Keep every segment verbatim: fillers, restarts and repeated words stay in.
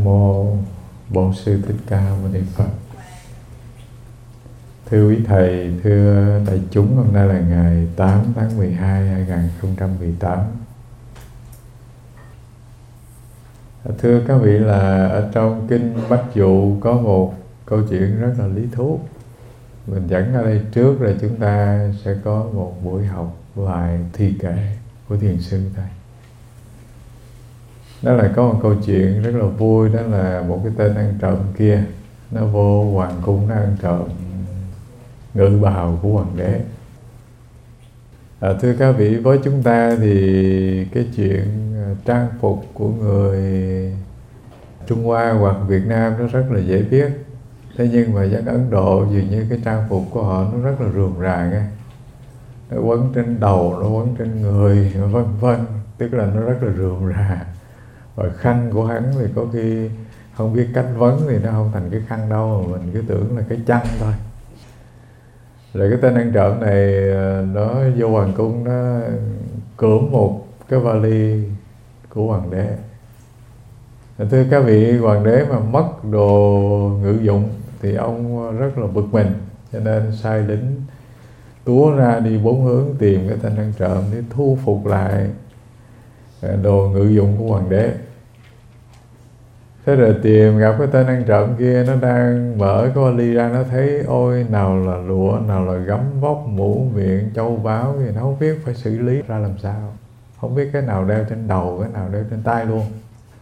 Mô Bổn Sư Thích Ca Mâu Ni Phật. Thưa quý Thầy, thưa đại chúng, hôm nay là ngày tám tháng mười hai năm hai nghìn không trăm mười tám. Thưa các vị, là ở trong Kinh Bách Dụ có một câu chuyện rất là lý thú. Mình dẫn ở đây trước rồi chúng ta sẽ có một buổi học lại thi kệ của Thiền Sư Thầy. Đó là có một câu chuyện rất là vui, đó là một cái tên ăn trộm kia, nó vô hoàng cung, nó ăn trộm ngự bào của hoàng đế. À, thưa các vị, với chúng ta thì cái chuyện trang phục của người Trung Hoa hoặc Việt Nam nó rất là dễ biết. Thế nhưng mà dân Ấn Độ dường như cái trang phục của họ nó rất là rườm rà nghe. Nó quấn trên đầu, nó quấn trên người, vân vân. Tức là nó rất là rườm rà. Và khăn của hắn thì có khi không biết cách vấn thì nó không thành cái khăn đâu, mà mình cứ tưởng là cái chăn thôi. Rồi cái tên ăn trộm này nó vô hoàng cung, nó cưỡng một cái vali của hoàng đế. Thưa các vị, hoàng đế mà mất đồ ngự dụng thì ông rất là bực mình, cho nên sai lính túa ra đi bốn hướng tìm cái tên ăn trộm để thu phục lại đồ ngự dụng của hoàng đế. Thế rồi tìm gặp cái tên ăn trộm kia, nó đang mở cái vali ra, nó thấy ôi nào là lụa, nào là gấm vóc, mũ miệng, châu báu, thì nó không biết phải xử lý ra làm sao, không biết cái nào đeo trên đầu, cái nào đeo trên tay luôn.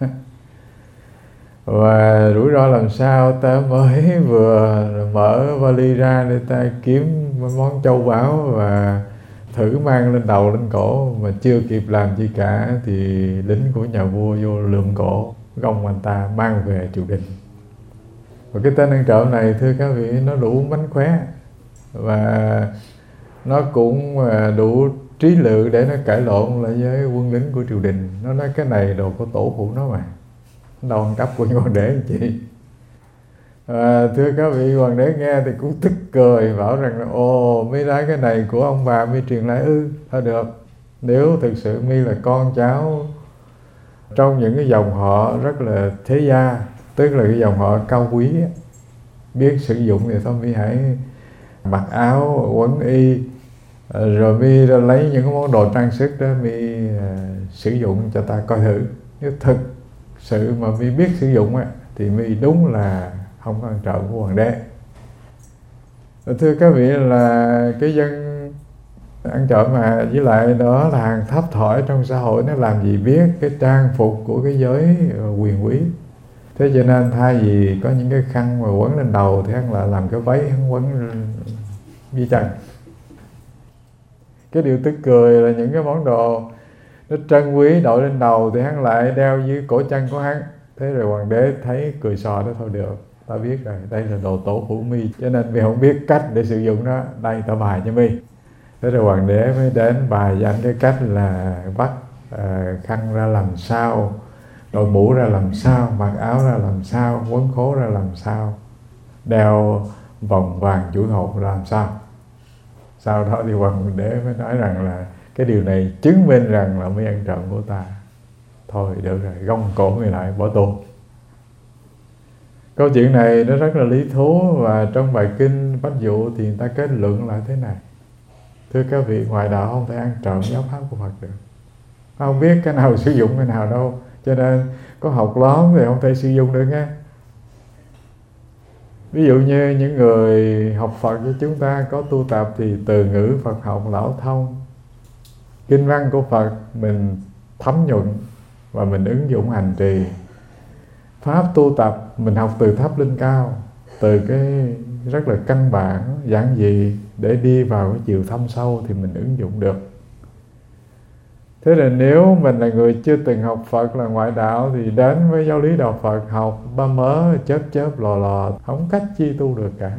Và rủi ro làm sao, ta mới vừa mở vali ra để ta kiếm món châu báu và thử mang lên đầu lên cổ, mà chưa kịp làm gì cả thì lính của nhà vua vô lượm cổ gông anh ta mang về triều đình. Và cái tên ăn trộm này, thưa các vị, nó đủ mánh khóe và nó cũng đủ trí lự để nó cãi lộn lại với quân lính của triều đình. Nó nói cái này đồ của tổ phụ nó mà, đâu ăn cắp của hoàng đế làm chi. À, thưa các vị, hoàng đế nghe thì cũng tức cười, bảo rằng là ồ, mấy đái cái này của ông bà mi truyền lại ư? Thôi được, nếu thực sự mi là con cháu trong những cái dòng họ rất là thế gia, tức là cái dòng họ cao quý, biết sử dụng thì thôi mi hãy mặc áo quấn y, rồi mi lấy những cái món đồ trang sức đó mi sử dụng cho ta coi thử. Nếu thực sự mà mi biết sử dụng á, thì mi đúng là không có ăn trộm của hoàng đế. Và thưa các vị, là cái dân ăn trộm mà, với lại đó là hàng thấp thỏi trong xã hội, nó làm gì biết cái trang phục của cái giới quyền quý. Thế cho nên thay vì có những cái khăn mà quấn lên đầu thì hắn lại làm cái váy hắn quấn dưới chân. Cái điều tức cười là những cái món đồ nó trân quý đội lên đầu thì hắn lại đeo dưới cổ chân của hắn. Thế rồi hoàng đế thấy cười sò đó, thôi được, ta biết rồi, đây là đồ tổ phụ mi, cho nên mi không biết cách để sử dụng nó, đây ta bài cho mi. Thế rồi hoàng đế mới đến bài cho anh cái cách là bắt uh, khăn ra làm sao, đội mũ ra làm sao, mặc áo ra làm sao, quấn khố ra làm sao, đeo vòng vàng chuỗi hột ra làm sao. Sau đó thì hoàng đế mới nói rằng là cái điều này chứng minh rằng là mới ăn trộm của ta. Thôi được rồi, gông cổ người lại, bỏ tù. Câu chuyện này nó rất là lý thú, và trong bài Kinh Bách Dụ thì người ta kết luận lại thế này. Thưa các vị, ngoại đạo không thể ăn trộm giáo pháp của Phật được. Không biết cái nào sử dụng cái nào đâu, cho nên có học lóm thì không thể sử dụng được nghe. Ví dụ như những người học Phật với chúng ta có tu tập thì từ ngữ Phật học lão thông, kinh văn của Phật mình thấm nhuận và mình ứng dụng hành trì. Pháp tu tập mình học từ thấp lên cao, từ cái rất là căn bản, giản dị để đi vào cái chiều thâm sâu thì mình ứng dụng được. Thế là nếu mình là người chưa từng học Phật, là ngoại đạo, thì đến với giáo lý đạo Phật học ba mớ chớp chớp lò lò, không cách chi tu được cả.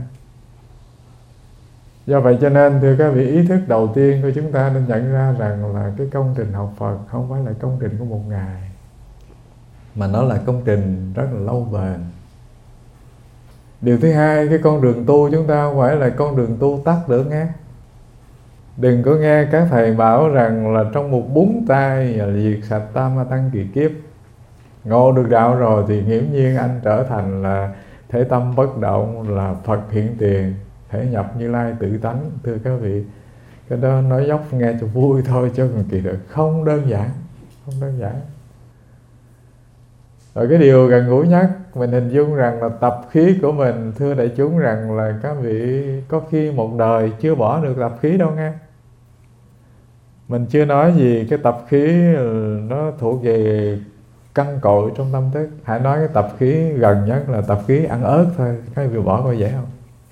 Do vậy cho nên thưa các vị, ý thức đầu tiên của chúng ta nên nhận ra rằng là cái công trình học Phật không phải là công trình của một ngày, mà nó là công trình rất là lâu bền. Điều thứ hai, cái con đường tu chúng ta không phải là con đường tu tắt được nghe. Đừng có nghe các thầy bảo rằng là trong một búng tay là diệt sạch tam ma tăng kỳ kiếp. Ngộ được đạo rồi thì nghiễm nhiên anh trở thành là thể tâm bất động, là Phật hiện tiền, thể nhập Như Lai tự tánh. Thưa các vị, cái đó nói dốc nghe cho vui thôi, chứ còn kỳ thực không đơn giản, không đơn giản. Rồi cái điều gần gũi nhất mình hình dung rằng là tập khí của mình, thưa đại chúng, rằng là các vị có khi một đời chưa bỏ được tập khí đâu nghe. Mình chưa nói gì cái tập khí nó thuộc về căn cội trong tâm thức. Hãy nói cái tập khí gần nhất là tập khí ăn ớt thôi. Các vị bỏ coi dễ không?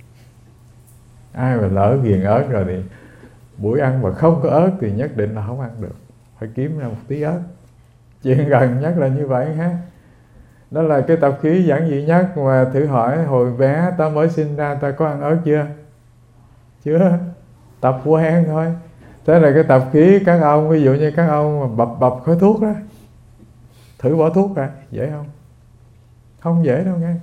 Ai mà lỡ ghiền ớt rồi thì buổi ăn mà không có ớt thì nhất định là không ăn được, phải kiếm ra một tí ớt. Chuyện gần nhất là như vậy ha. Đó là cái tập khí giản dị nhất. Mà thử hỏi hồi bé ta mới sinh ra ta có ăn ớt chưa? Chưa. Tập quen thôi. Thế là cái tập khí các ông, ví dụ như các ông mà bập bập khói thuốc đó, thử bỏ thuốc ra, dễ không? Không dễ đâu nghe.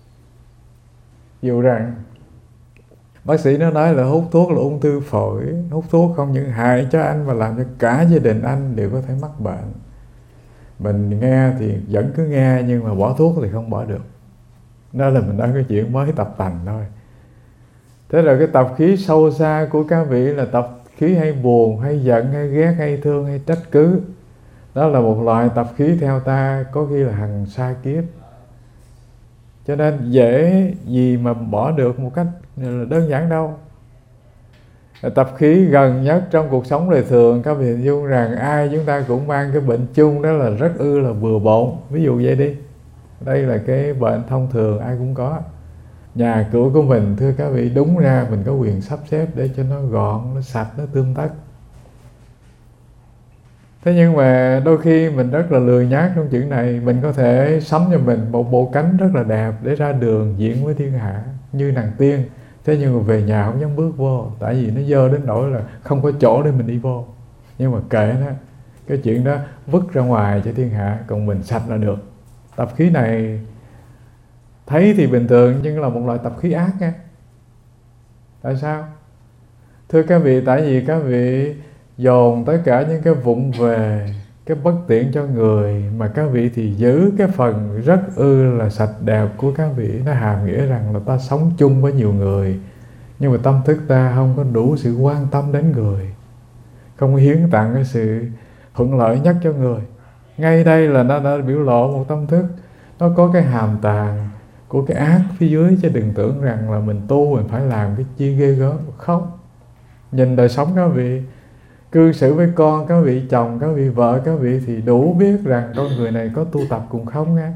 Dù rằng bác sĩ nó nói là hút thuốc là ung thư phổi, hút thuốc không những hại cho anh mà làm cho cả gia đình anh đều có thể mắc bệnh. Mình nghe thì vẫn cứ nghe, nhưng mà bỏ thuốc thì không bỏ được. Đó là mình nói cái chuyện mới tập tành thôi. Thế rồi cái tập khí sâu xa của các vị là tập khí hay buồn, hay giận, hay ghét, hay thương, hay trách cứ. Đó là một loại tập khí theo ta có khi là hằng sa kiếp. Cho nên dễ gì mà bỏ được một cách đơn giản đâu. Tập khí gần nhất trong cuộc sống đời thường, các vị hình dung rằng ai chúng ta cũng mang cái bệnh chung, đó là rất ư là bừa bộn. Ví dụ vậy đi, đây là cái bệnh thông thường ai cũng có. Nhà cửa của mình, thưa các vị, đúng ra mình có quyền sắp xếp để cho nó gọn, nó sạch, nó tươm tất. Thế nhưng mà đôi khi mình rất là lười nhác trong chuyện này. Mình có thể sắm cho mình một bộ cánh rất là đẹp để ra đường diễn với thiên hạ như nàng tiên. Thế nhưng mà về nhà không dám bước vô, tại vì nó dơ đến nỗi là không có chỗ để mình đi vô. Nhưng mà kệ nó, cái chuyện đó vứt ra ngoài cho thiên hạ, còn mình sạch là được. Tập khí này thấy thì bình thường, nhưng là một loại tập khí ác nha. Tại sao? Thưa các vị, tại vì các vị dồn tất cả những cái vụng về, cái bất tiện cho người, mà các vị thì giữ cái phần rất ư là sạch đẹp của các vị. Nó hàm nghĩa rằng là ta sống chung với nhiều người, nhưng mà tâm thức ta không có đủ sự quan tâm đến người, không hiến tặng cái sự thuận lợi nhất cho người. Ngay đây là nó đã biểu lộ một tâm thức nó có cái hàm tàng của cái ác phía dưới, chứ đừng tưởng rằng là mình tu mình phải làm cái chi ghê gớm. Không. Nhìn đời sống các vị, cư xử với con các vị, chồng các vị, vợ các vị thì đủ biết rằng con người này có tu tập cùng không nha.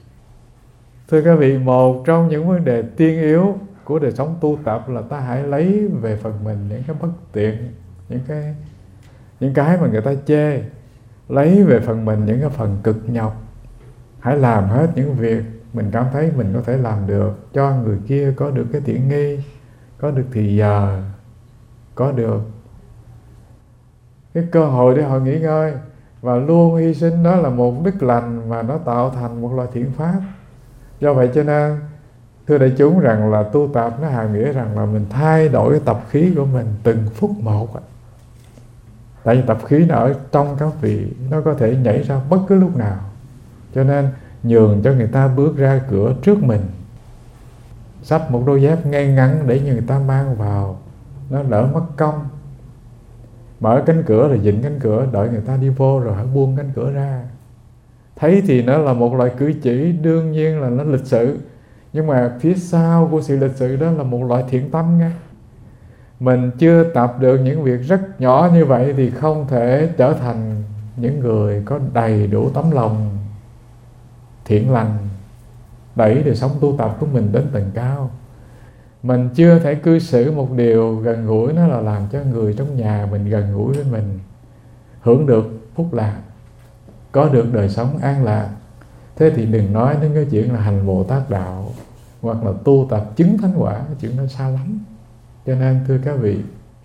Thưa các vị, một trong những vấn đề tiên yếu của đời sống tu tập là ta hãy lấy về phần mình những cái bất tiện, những cái những cái mà người ta chê. Lấy về phần mình những cái phần cực nhọc. Hãy làm hết những việc mình cảm thấy mình có thể làm được, cho người kia có được cái tiện nghi, có được thì giờ, có được cái cơ hội để họ nghỉ ngơi. Và luôn hy sinh đó là một đức lành mà nó tạo thành một loại thiện pháp. Do vậy cho nên thưa đại chúng rằng là tu tập nó hàm nghĩa rằng là mình thay đổi cái tập khí của mình từng phút một. Tại vì tập khí nó ở trong các vị, nó có thể nhảy ra bất cứ lúc nào. Cho nên nhường cho người ta bước ra cửa trước mình, xách một đôi dép ngay ngắn để người ta mang vào, nó đỡ mất công. Mở cánh cửa rồi dịnh cánh cửa, đợi người ta đi vô rồi hãy buông cánh cửa ra. Thấy thì nó là một loại cử chỉ, đương nhiên là nó lịch sự, nhưng mà phía sau của sự lịch sự đó là một loại thiện tâm nha. Mình chưa tập được những việc rất nhỏ như vậy thì không thể trở thành những người có đầy đủ tấm lòng thiện lành, đẩy đời sống tu tập của mình đến tầng cao. Mình chưa thể cư xử một điều gần gũi, nó là làm cho người trong nhà mình gần gũi với mình, hưởng được phúc lạc, có được đời sống an lạc. Thế thì đừng nói đến cái chuyện là hành Bồ Tát đạo, hoặc là tu tập chứng thánh quả, cái chuyện đó xa lắm. Cho nên thưa các vị,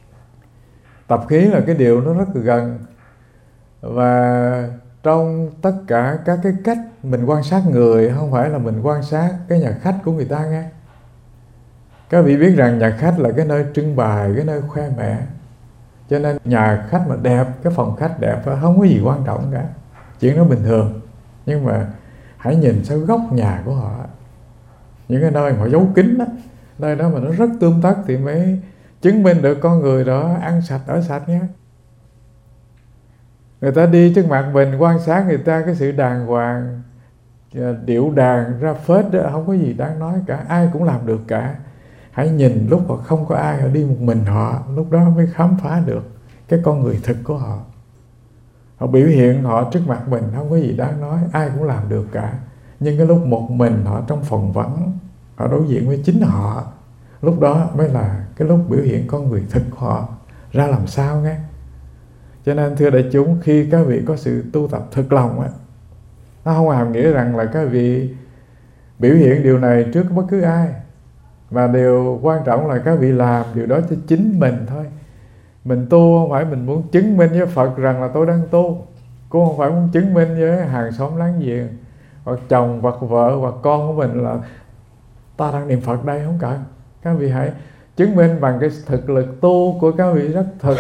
tập khí là cái điều nó rất là gần. Và trong tất cả các cái cách mình quan sát người, không phải là mình quan sát cái nhà khách của người ta nghe. Các vị biết rằng nhà khách là cái nơi trưng bày, cái nơi khoe mẽ. Cho nên nhà khách mà đẹp, cái phòng khách đẹp, không có gì quan trọng cả, chuyện đó bình thường. Nhưng mà hãy nhìn sang góc nhà của họ, những cái nơi mà họ giấu kín đó, nơi đó mà nó rất tươm tất thì mới chứng minh được con người đó ăn sạch ở sạch nhé. Người ta đi trước mặt mình, quan sát người ta cái sự đàng hoàng, điệu đàng ra phết đó, không có gì đáng nói cả, ai cũng làm được cả. Hãy nhìn lúc họ không có ai, họ đi một mình họ, lúc đó mới khám phá được cái con người thực của họ. Họ biểu hiện họ trước mặt mình không có gì đáng nói, ai cũng làm được cả. Nhưng cái lúc một mình họ trong phòng vắng, họ đối diện với chính họ, lúc đó mới là cái lúc biểu hiện con người thực của họ ra làm sao nghe. Cho nên thưa đại chúng, khi các vị có sự tu tập thực lòng á, nó không hàm nghĩa rằng là các vị biểu hiện điều này trước bất cứ ai, mà điều quan trọng là các vị làm điều đó cho chính mình thôi. Mình tu không phải mình muốn chứng minh với Phật rằng là tôi đang tu, cũng không phải muốn chứng minh với hàng xóm láng giềng hoặc chồng hoặc vợ hoặc con của mình là ta đang niệm Phật đây, không cần. Các vị hãy chứng minh bằng cái thực lực tu của các vị rất thực,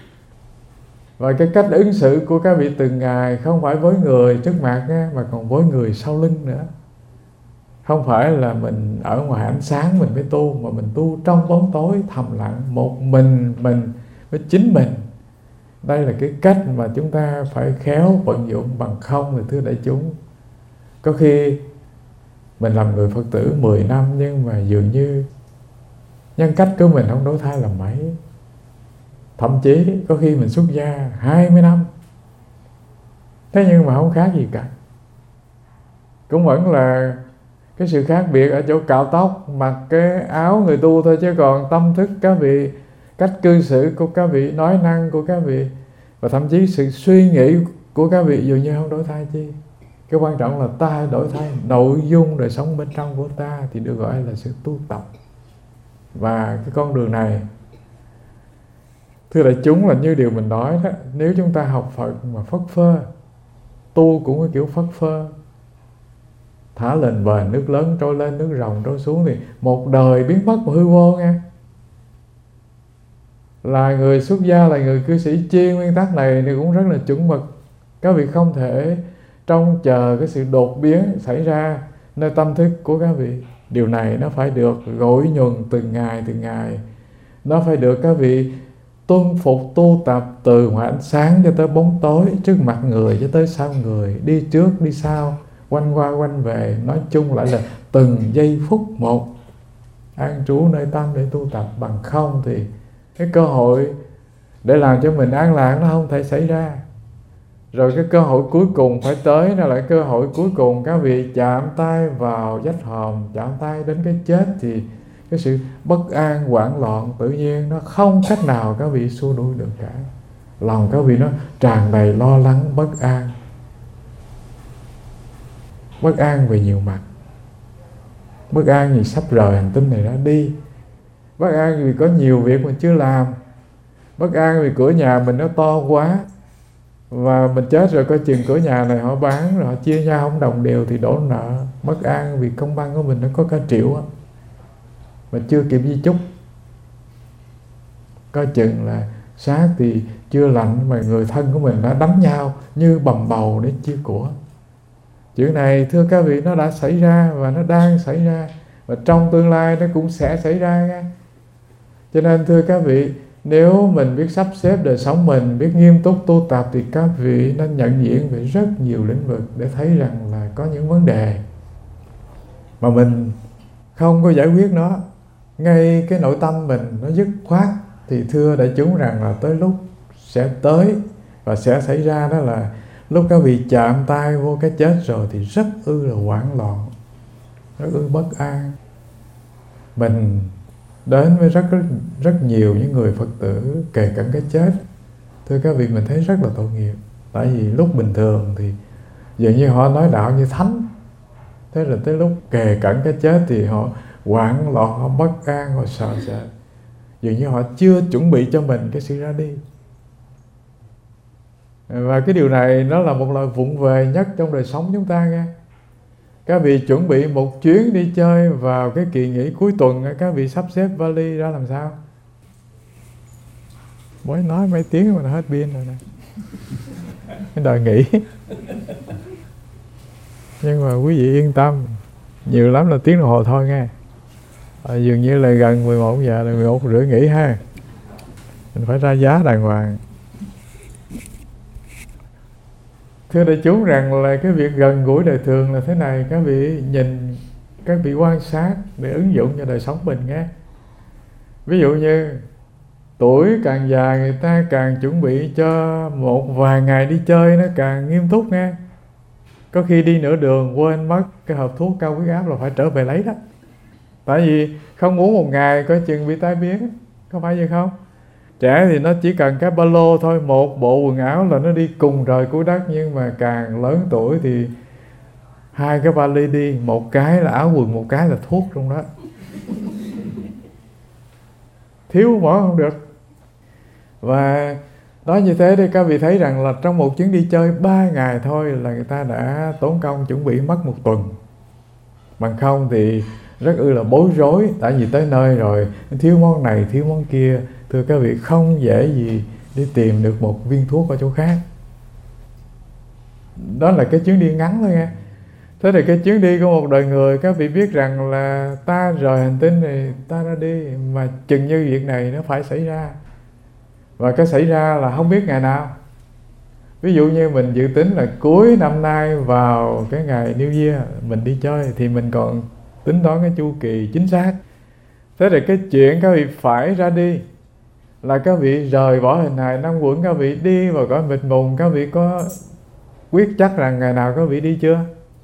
và cái cách ứng xử của các vị từng ngày, không phải với người trước mặt nha, mà còn với người sau lưng nữa. Không phải là mình ở ngoài ánh sáng mình mới tu, mà mình tu trong bóng tối thầm lặng, một mình mình với chính mình. Đây là cái cách mà chúng ta phải khéo vận dụng, bằng không thì thưa đại chúng, có khi mình làm người Phật tử mười năm nhưng mà dường như nhân cách của mình không đổi thay là mấy. Thậm chí có khi mình xuất gia hai mươi năm, thế nhưng mà không khác gì cả. Cũng vẫn là cái sự khác biệt ở chỗ cạo tóc, mặc cái áo người tu thôi, chứ còn tâm thức các vị, cách cư xử của các vị, nói năng của các vị, và thậm chí sự suy nghĩ của các vị dường như không đổi thay chi. Cái quan trọng là ta đổi thay nội dung đời sống bên trong của ta, thì được gọi là sự tu tập. Và cái con đường này, thưa đại chúng, là như điều mình nói đó, nếu chúng ta học Phật mà phất phơ, tu cũng cái kiểu phất phơ, thả lên bờ nước lớn trôi lên, nước ròng trôi xuống, thì một đời biến mất và hư vô nha. Là người xuất gia, là người cư sĩ chiên, nguyên tắc này thì cũng rất là chuẩn mực. Các vị không thể trông chờ cái sự đột biến xảy ra nơi tâm thức của các vị. Điều này nó phải được gội nhuần từng ngày từng ngày. Nó phải được các vị tuân phục tu tập từ ngoài ánh sáng cho tới bóng tối, trước mặt người cho tới sau người, đi trước đi sau, quanh qua quanh về. Nói chung lại là từng giây phút một an trú nơi tâm để tu tập. Bằng không thì cái cơ hội để làm cho mình an lạc nó không thể xảy ra. Rồi cái cơ hội cuối cùng phải tới, đó là cơ hội cuối cùng các vị chạm tay vào vách hòm, chạm tay đến cái chết, thì cái sự bất an, hoảng loạn tự nhiên nó không cách nào các vị xua đuổi được cả. Lòng các vị nó tràn đầy lo lắng, bất an. Bất an về nhiều mặt. Bất an vì sắp rời hành tinh này ra đi. Bất an vì có nhiều việc mình chưa làm. Bất an vì cửa nhà mình nó to quá, và mình chết rồi coi chừng cửa nhà này họ bán rồi họ chia nhau không đồng đều thì đổ nợ. Bất an vì công văn của mình nó có cả triệu á, mà chưa kịp di chúc, coi chừng là xác thì chưa lạnh mà người thân của mình đã đánh nhau như bầm bầu để chia của. Chuyện này thưa các vị, nó đã xảy ra và nó đang xảy ra, và trong tương lai nó cũng sẽ xảy ra nha. Cho nên thưa các vị, nếu mình biết sắp xếp đời sống mình, biết nghiêm túc tu tập, thì các vị nên nhận diện về rất nhiều lĩnh vực để thấy rằng là có những vấn đề mà mình không có giải quyết nó ngay cái nội tâm mình, nó dứt khoát, thì thưa đại chúng rằng là tới lúc sẽ tới và sẽ xảy ra, đó là lúc các vị chạm tay vô cái chết rồi thì rất ư là hoảng loạn, rất ư bất an. Mình đến với rất, rất rất nhiều những người Phật tử kề cận cái chết, thưa các vị, mình thấy rất là tội nghiệp. Tại vì lúc bình thường thì dường như họ nói đạo như thánh, thế rồi tới lúc kề cận cái chết thì họ hoảng loạn, họ bất an, họ sợ sệt, dường như họ chưa chuẩn bị cho mình cái sự ra đi. Và cái điều này nó là một lời vụng về nhất trong đời sống chúng ta nghe. Các vị chuẩn bị một chuyến đi chơi vào cái kỳ nghỉ cuối tuần, các vị sắp xếp vali ra làm sao? Mới nói mấy tiếng mà nó hết pin rồi nè. Cái đời nghỉ. Nhưng mà quý vị yên tâm, nhiều lắm là tiếng đồng hồ thôi nghe. À, dường như là gần mười một giờ, là mười một rưỡi nghỉ ha. Mình phải ra giá đàng hoàng. Thưa đại chúng rằng là cái việc gần gũi đời thường là thế này. Các vị nhìn, các vị quan sát để ứng dụng cho đời sống mình nghe. Ví dụ như tuổi càng già người ta càng chuẩn bị cho một vài ngày đi chơi nó càng nghiêm túc nghe. Có khi đi nửa đường quên mất cái hộp thuốc cao huyết áp là phải trở về lấy đó. Tại vì không uống một ngày coi chừng bị tai biến. Có phải vậy không? Trẻ thì nó chỉ cần cái ba lô thôi, một bộ quần áo là nó đi cùng trời cuối đất. Nhưng mà càng lớn tuổi thì hai cái vali đi, một cái là áo quần, một cái là thuốc trong đó. Thiếu mở không được. Và nói như thế thì các vị thấy rằng là trong một chuyến đi chơi ba ngày thôi là người ta đã tốn công chuẩn bị mất một tuần. Bằng không thì rất ư là bối rối. Tại vì tới nơi rồi thiếu món này, thiếu món kia. Thưa các vị, không dễ gì đi tìm được một viên thuốc ở chỗ khác. Đó là cái chuyến đi ngắn thôi nghe. Thế thì cái chuyến đi của một đời người, các vị biết rằng là ta rời hành tinh này, ta ra đi. Mà chừng như việc này nó phải xảy ra. Và cái xảy ra là không biết ngày nào. Ví dụ như mình dự tính là cuối năm nay vào cái ngày New Year mình đi chơi, thì mình còn tính toán cái chu kỳ chính xác. Thế thì cái chuyện các vị phải ra đi là các vị rời bỏ hình hài năm quẩn, các vị đi vào cõi mịt mùng. Các vị có quyết chắc rằng ngày nào các vị đi chưa?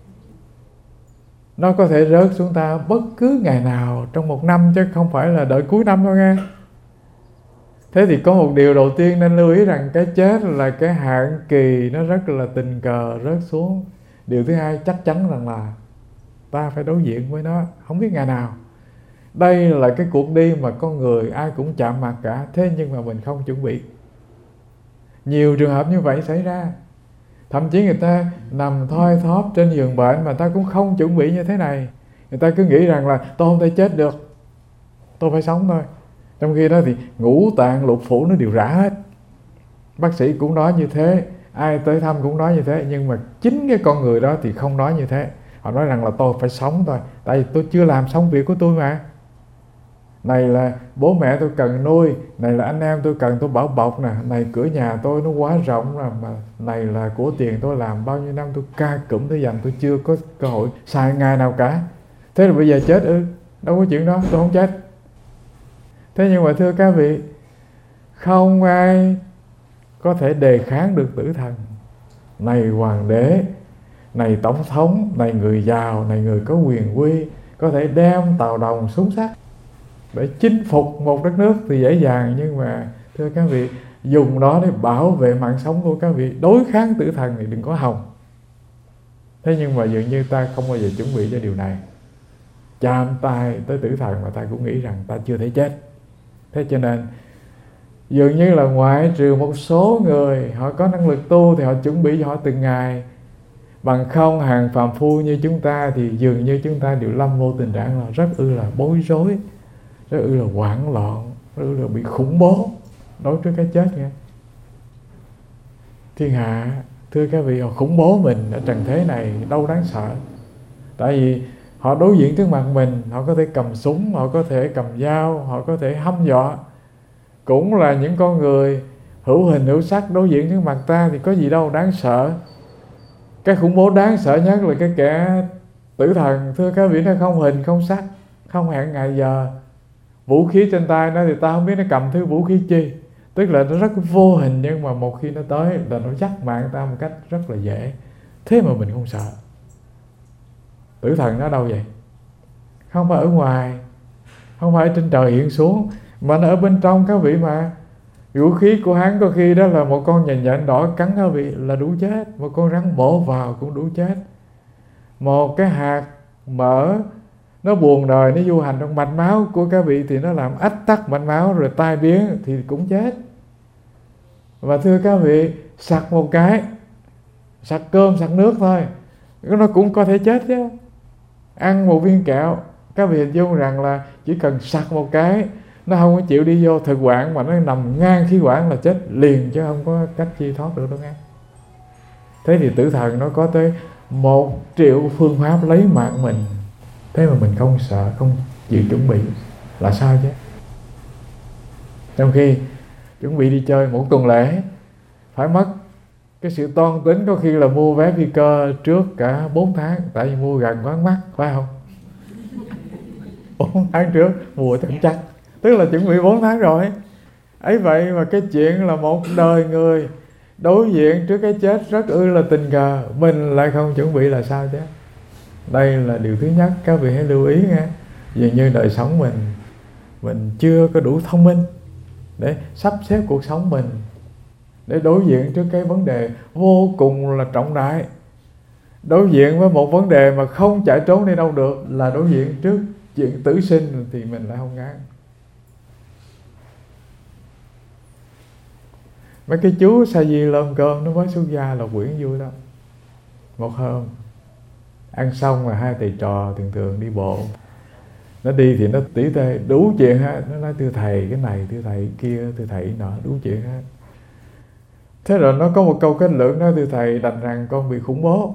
Nó có thể rớt xuống ta bất cứ ngày nào trong một năm, chứ không phải là đợi cuối năm đâu nghe. Thế thì có một điều đầu tiên nên lưu ý rằng cái chết là cái hạn kỳ nó rất là tình cờ rớt xuống. Điều thứ hai chắc chắn rằng là ta phải đối diện với nó, không biết ngày nào. Đây là cái cuộc đi mà con người ai cũng chạm mặt cả. Thế nhưng mà mình không chuẩn bị. Nhiều trường hợp như vậy xảy ra. Thậm chí người ta nằm thoi thóp trên giường bệnh mà ta cũng không chuẩn bị như thế này. Người ta cứ nghĩ rằng là tôi không thể chết được, tôi phải sống thôi. Trong khi đó thì ngũ tạng lục phủ nó đều rã hết. Bác sĩ cũng nói như thế, ai tới thăm cũng nói như thế. Nhưng mà chính cái con người đó thì không nói như thế. Họ nói rằng là tôi phải sống thôi, tại vì tôi chưa làm xong việc của tôi mà. Này là bố mẹ tôi cần nuôi, này là anh em tôi cần tôi bảo bọc nè, này cửa nhà tôi nó quá rộng rồi, mà này là của tiền tôi làm bao nhiêu năm tôi ca cụm tôi dành, tôi chưa có cơ hội xài ngày nào cả. Thế là bây giờ chết ư? Đâu có chuyện đó, tôi không chết. Thế nhưng mà thưa các vị, không ai có thể đề kháng được tử thần. Này hoàng đế, này tổng thống, này người giàu, này người có quyền quy, có thể đem tàu đồng súng sắt để chinh phục một đất nước thì dễ dàng. Nhưng mà thưa các vị, dùng đó để bảo vệ mạng sống của các vị, đối kháng tử thần thì đừng có hòng. Thế nhưng mà dường như ta không bao giờ chuẩn bị cho điều này. Chạm tay tới tử thần mà ta cũng nghĩ rằng ta chưa thể chết. Thế cho nên dường như là ngoại trừ một số người họ có năng lực tu thì họ chuẩn bị cho họ từng ngày. Bằng không hàng phàm phu như chúng ta thì dường như chúng ta đều lâm vô tình trạng là rất ư là bối rối, rất ư là hoảng loạn, rất ư là bị khủng bố đối với cái chết nghe. Thiên hạ, thưa các vị, họ khủng bố mình ở trần thế này đâu đáng sợ. Tại vì họ đối diện trước mặt mình, họ có thể cầm súng, họ có thể cầm dao, họ có thể hăm dọa. Cũng là những con người hữu hình hữu sắc đối diện trước mặt ta thì có gì đâu đáng sợ. Cái khủng bố đáng sợ nhất là cái kẻ tử thần. Thưa các vị, nó không hình không sắc, không hẹn ngày giờ. Vũ khí trên tay nó thì ta không biết nó cầm thứ vũ khí chi. Tức là nó rất vô hình, nhưng mà một khi nó tới là nó dắt mạng ta một cách rất là dễ. Thế mà mình không sợ. Tử thần nó đâu vậy? Không phải ở ngoài, không phải ở trên trời hiện xuống, mà nó ở bên trong các vị mà. Vũ khí của hắn có khi đó là một con nhện nhện đỏ cắn các vị là đủ chết. Một con rắn bổ vào cũng đủ chết. Một cái hạt mỡ nó buồn đời, nó du hành trong mạch máu của các vị thì nó làm ách tắc mạch máu rồi tai biến thì cũng chết. Và thưa các vị, sặc một cái, sặc cơm sặc nước thôi, nó cũng có thể chết chứ. Ăn một viên kẹo, các vị hình dung rằng là chỉ cần sặc một cái, nó không có chịu đi vô thực quản mà nó nằm ngang khí quản là chết liền, chứ không có cách chi thoát được đâu nghe. Thế thì tử thần nó có tới một triệu phương pháp lấy mạng mình, thế mà mình không sợ, không chịu chuẩn bị là sao chứ? Trong khi chuẩn bị đi chơi một tuần lễ phải mất cái sự toan tính, có khi là mua vé phi cơ trước cả bốn tháng, tại vì mua gần quán mắc, phải không? bốn tháng trước mua chẳng chắc, tức là chuẩn bị bốn tháng rồi. Ấy vậy mà cái chuyện là một đời người đối diện trước cái chết rất ư là tình cờ, mình lại không chuẩn bị là sao chứ? Đây là điều thứ nhất, các vị hãy lưu ý nghe. Dường như đời sống mình mình chưa có đủ thông minh để sắp xếp cuộc sống mình, để đối diện trước cái vấn đề vô cùng là trọng đại. Đối diện với một vấn đề mà không chạy trốn đi đâu được là đối diện trước chuyện tử sinh, thì mình lại không ngán. Mấy cái chú sa di lơm cơm nó mới xuất gia là quyển vui lắm. Một hôm ăn xong mà hai thầy trò thường thường đi bộ, nó đi thì nó tỉ tê đủ chuyện hết. Nó nói thưa thầy cái này, thưa thầy kia, thưa thầy nọ, đủ chuyện hết. Thế rồi nó có một câu kết luận nói thưa thầy, đành rằng con bị khủng bố,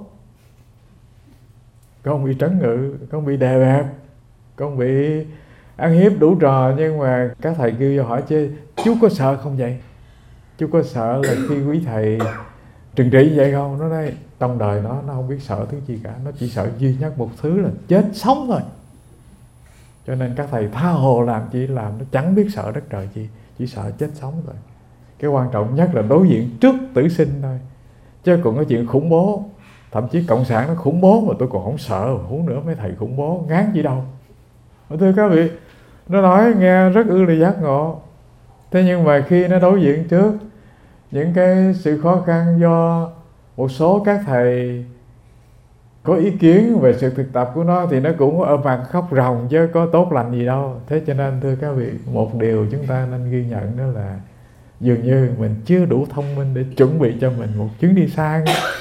con bị trấn ngự, con bị đè bẹp, con bị ăn hiếp đủ trò. Nhưng mà các thầy kêu vô hỏi chứ chú có sợ không vậy? Chú có sợ là khi quý thầy trừng trị vậy không? Nó nói trong đời nó nó không biết sợ thứ gì cả, nó chỉ sợ duy nhất một thứ là chết sống thôi. Cho nên các thầy tha hồ làm chỉ làm, nó chẳng biết sợ đất trời gì, chỉ sợ chết sống thôi. Cái quan trọng nhất là đối diện trước tử sinh thôi. Chứ còn cái chuyện khủng bố, thậm chí cộng sản nó khủng bố mà tôi còn không sợ, huống nữa mấy thầy khủng bố ngán gì đâu. Thưa các vị, nó nói nghe rất ư là giác ngộ. Thế nhưng mà khi nó đối diện trước những cái sự khó khăn do một số các thầy có ý kiến về sự thực tập của nó, thì nó cũng ở mặt khóc ròng chứ có tốt lành gì đâu. Thế cho nên thưa các vị, một điều chúng ta nên ghi nhận đó là dường như mình chưa đủ thông minh để chuẩn bị cho mình một chuyến đi xa.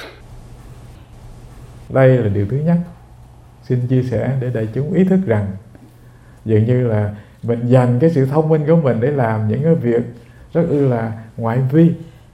Đây là điều thứ nhất xin chia sẻ để đại chúng ý thức rằng dường như là mình dành cái sự thông minh của mình để làm những cái việc rất ư là ngoại vi.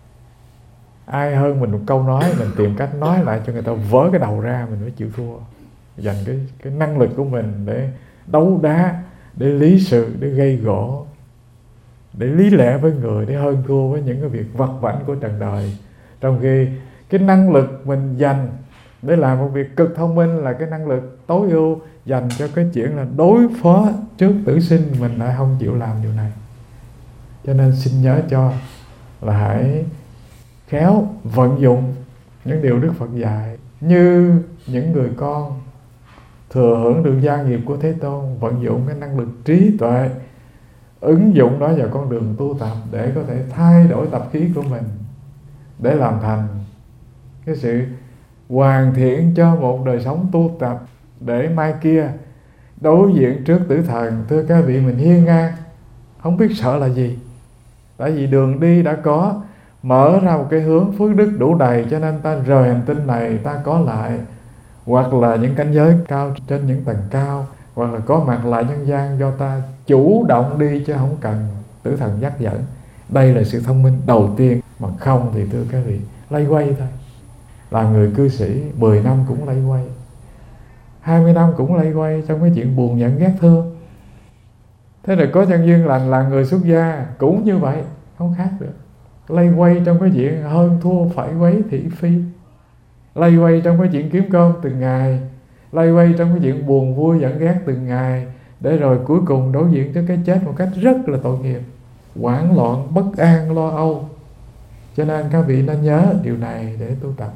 Ai hơn mình một câu nói, mình tìm cách nói lại cho người ta vỡ cái đầu ra, mình mới chịu thua. Dành cái, cái năng lực của mình để đấu đá, để lý sự, để gây gỗ, để lý lẽ với người, để hơn thua với những cái việc vặt vãnh của trần đời. Trong khi cái năng lực mình dành để làm một việc cực thông minh là cái năng lực tối ưu dành cho cái chuyện là đối phó trước tử sinh, mình lại không chịu làm điều này. Cho nên xin nhớ cho là hãy khéo vận dụng những điều Đức Phật dạy, như những người con thừa hưởng được gia nghiệp của Thế Tôn, vận dụng cái năng lực trí tuệ, ứng dụng đó vào con đường tu tập để có thể thay đổi tập khí của mình, để làm thành cái sự hoàn thiện cho một đời sống tu tập, để mai kia đối diện trước tử thần, thưa các vị, mình hiên ngang, không biết sợ là gì. Tại vì đường đi đã có, mở ra một cái hướng phước đức đủ đầy, cho nên ta rời hành tinh này ta có lại, hoặc là những cảnh giới cao trên những tầng cao, hoặc là có mặt lại nhân gian do ta chủ động đi chứ không cần tử thần dắt dẫn. Đây là sự thông minh đầu tiên. Mà không thì thưa các vị, lay quay thôi. Là người cư sĩ mười năm cũng lay quay, hai mươi năm cũng lay quay trong cái chuyện buồn giận ghét thương. Thế rồi có nhân duyên lành là người xuất gia cũng như vậy, không khác được. Lay quay trong cái chuyện hơn thua phải quấy thị phi, lay quay trong cái chuyện kiếm cơm từng ngày, lay quay trong cái chuyện buồn vui giận ghét từng ngày, để rồi cuối cùng đối diện với cái chết một cách rất là tội nghiệp, hoảng loạn, bất an, lo âu. Cho nên các vị nên nhớ điều này để tu tập.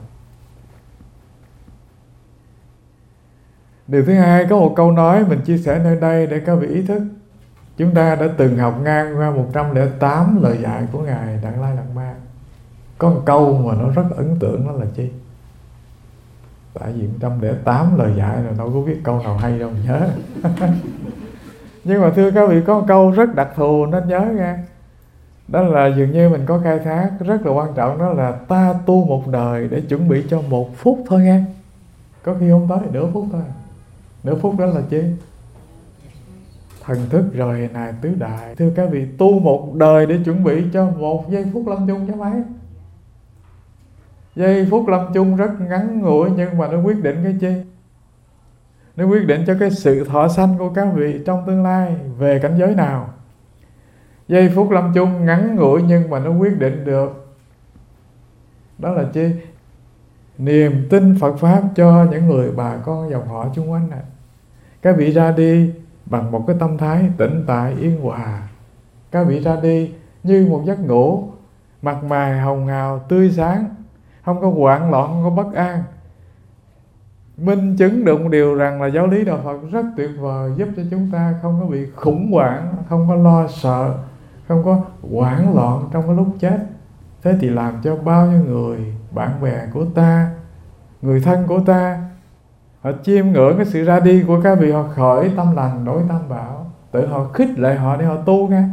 Điều thứ hai, có một câu nói mình chia sẻ nơi đây để các vị ý thức. Chúng ta đã từng học ngang qua một trăm lẻ tám lời dạy của Ngài Đặng Lai Lạt Ma. Có một câu mà nó rất ấn tượng, đó là chi? Tại vì một trăm lẻ tám lời dạy rồi đâu có biết câu nào hay đâu nhớ. Nhưng mà thưa các vị, có một câu rất đặc thù nên nhớ nha. Đó là dường như mình có khai thác rất là quan trọng, đó là ta tu một đời để chuẩn bị cho một phút thôi nghe. Có khi không tới nửa phút thôi. Nửa phút đó là chi? Thần thức rời này tứ đại. Thưa các vị, tu một đời để chuẩn bị cho một giây phút lâm chung cho mấy. Giây phút lâm chung rất ngắn ngủi, nhưng mà nó quyết định cái chi? Nó quyết định cho cái sự thọ sanh của các vị trong tương lai về cảnh giới nào. Giây phút lâm chung ngắn ngủi, nhưng mà nó quyết định được đó là chi? Niềm tin Phật Pháp cho những người bà con dòng họ chung quanh này. Các vị ra đi bằng một cái tâm thái tĩnh tại yên hòa. Các vị ra đi như một giấc ngủ, mặt mày hồng hào tươi sáng, không có hoảng loạn, không có bất an. Minh chứng được một điều rằng là giáo lý Đạo Phật rất tuyệt vời, giúp cho chúng ta không có bị khủng hoảng, không có lo sợ, không có hoảng loạn trong cái lúc chết. Thế thì làm cho bao nhiêu người, bạn bè của ta, người thân của ta, họ chiêm ngưỡng cái sự ra đi của các vị, họ khởi tâm lành, đổi tam bảo, tự họ khích lệ họ để họ tu nghe.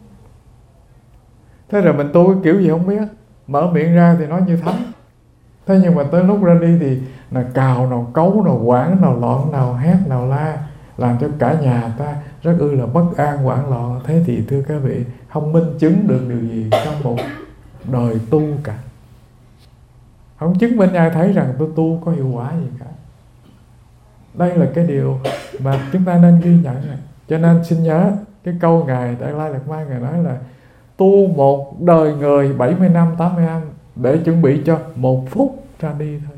Thế rồi mình tu cái kiểu gì không biết, mở miệng ra thì nói như thánh. Thế nhưng mà tới lúc ra đi thì là cào, nào cấu, nào quảng, nào loạn, nào hét, nào la, làm cho cả nhà ta rất ư là bất an, hoảng loạn. Thế thì thưa các vị, không minh chứng được điều gì trong một đời tu cả. Không chứng minh ai thấy rằng tôi tu có hiệu quả gì cả. Đây là cái điều mà chúng ta nên ghi nhận này. Cho nên xin nhớ cái câu Ngài Đại Lai Lạt Ma, Ngài nói là tu một đời người bảy mươi năm, tám mươi năm để chuẩn bị cho một phút ra đi thôi.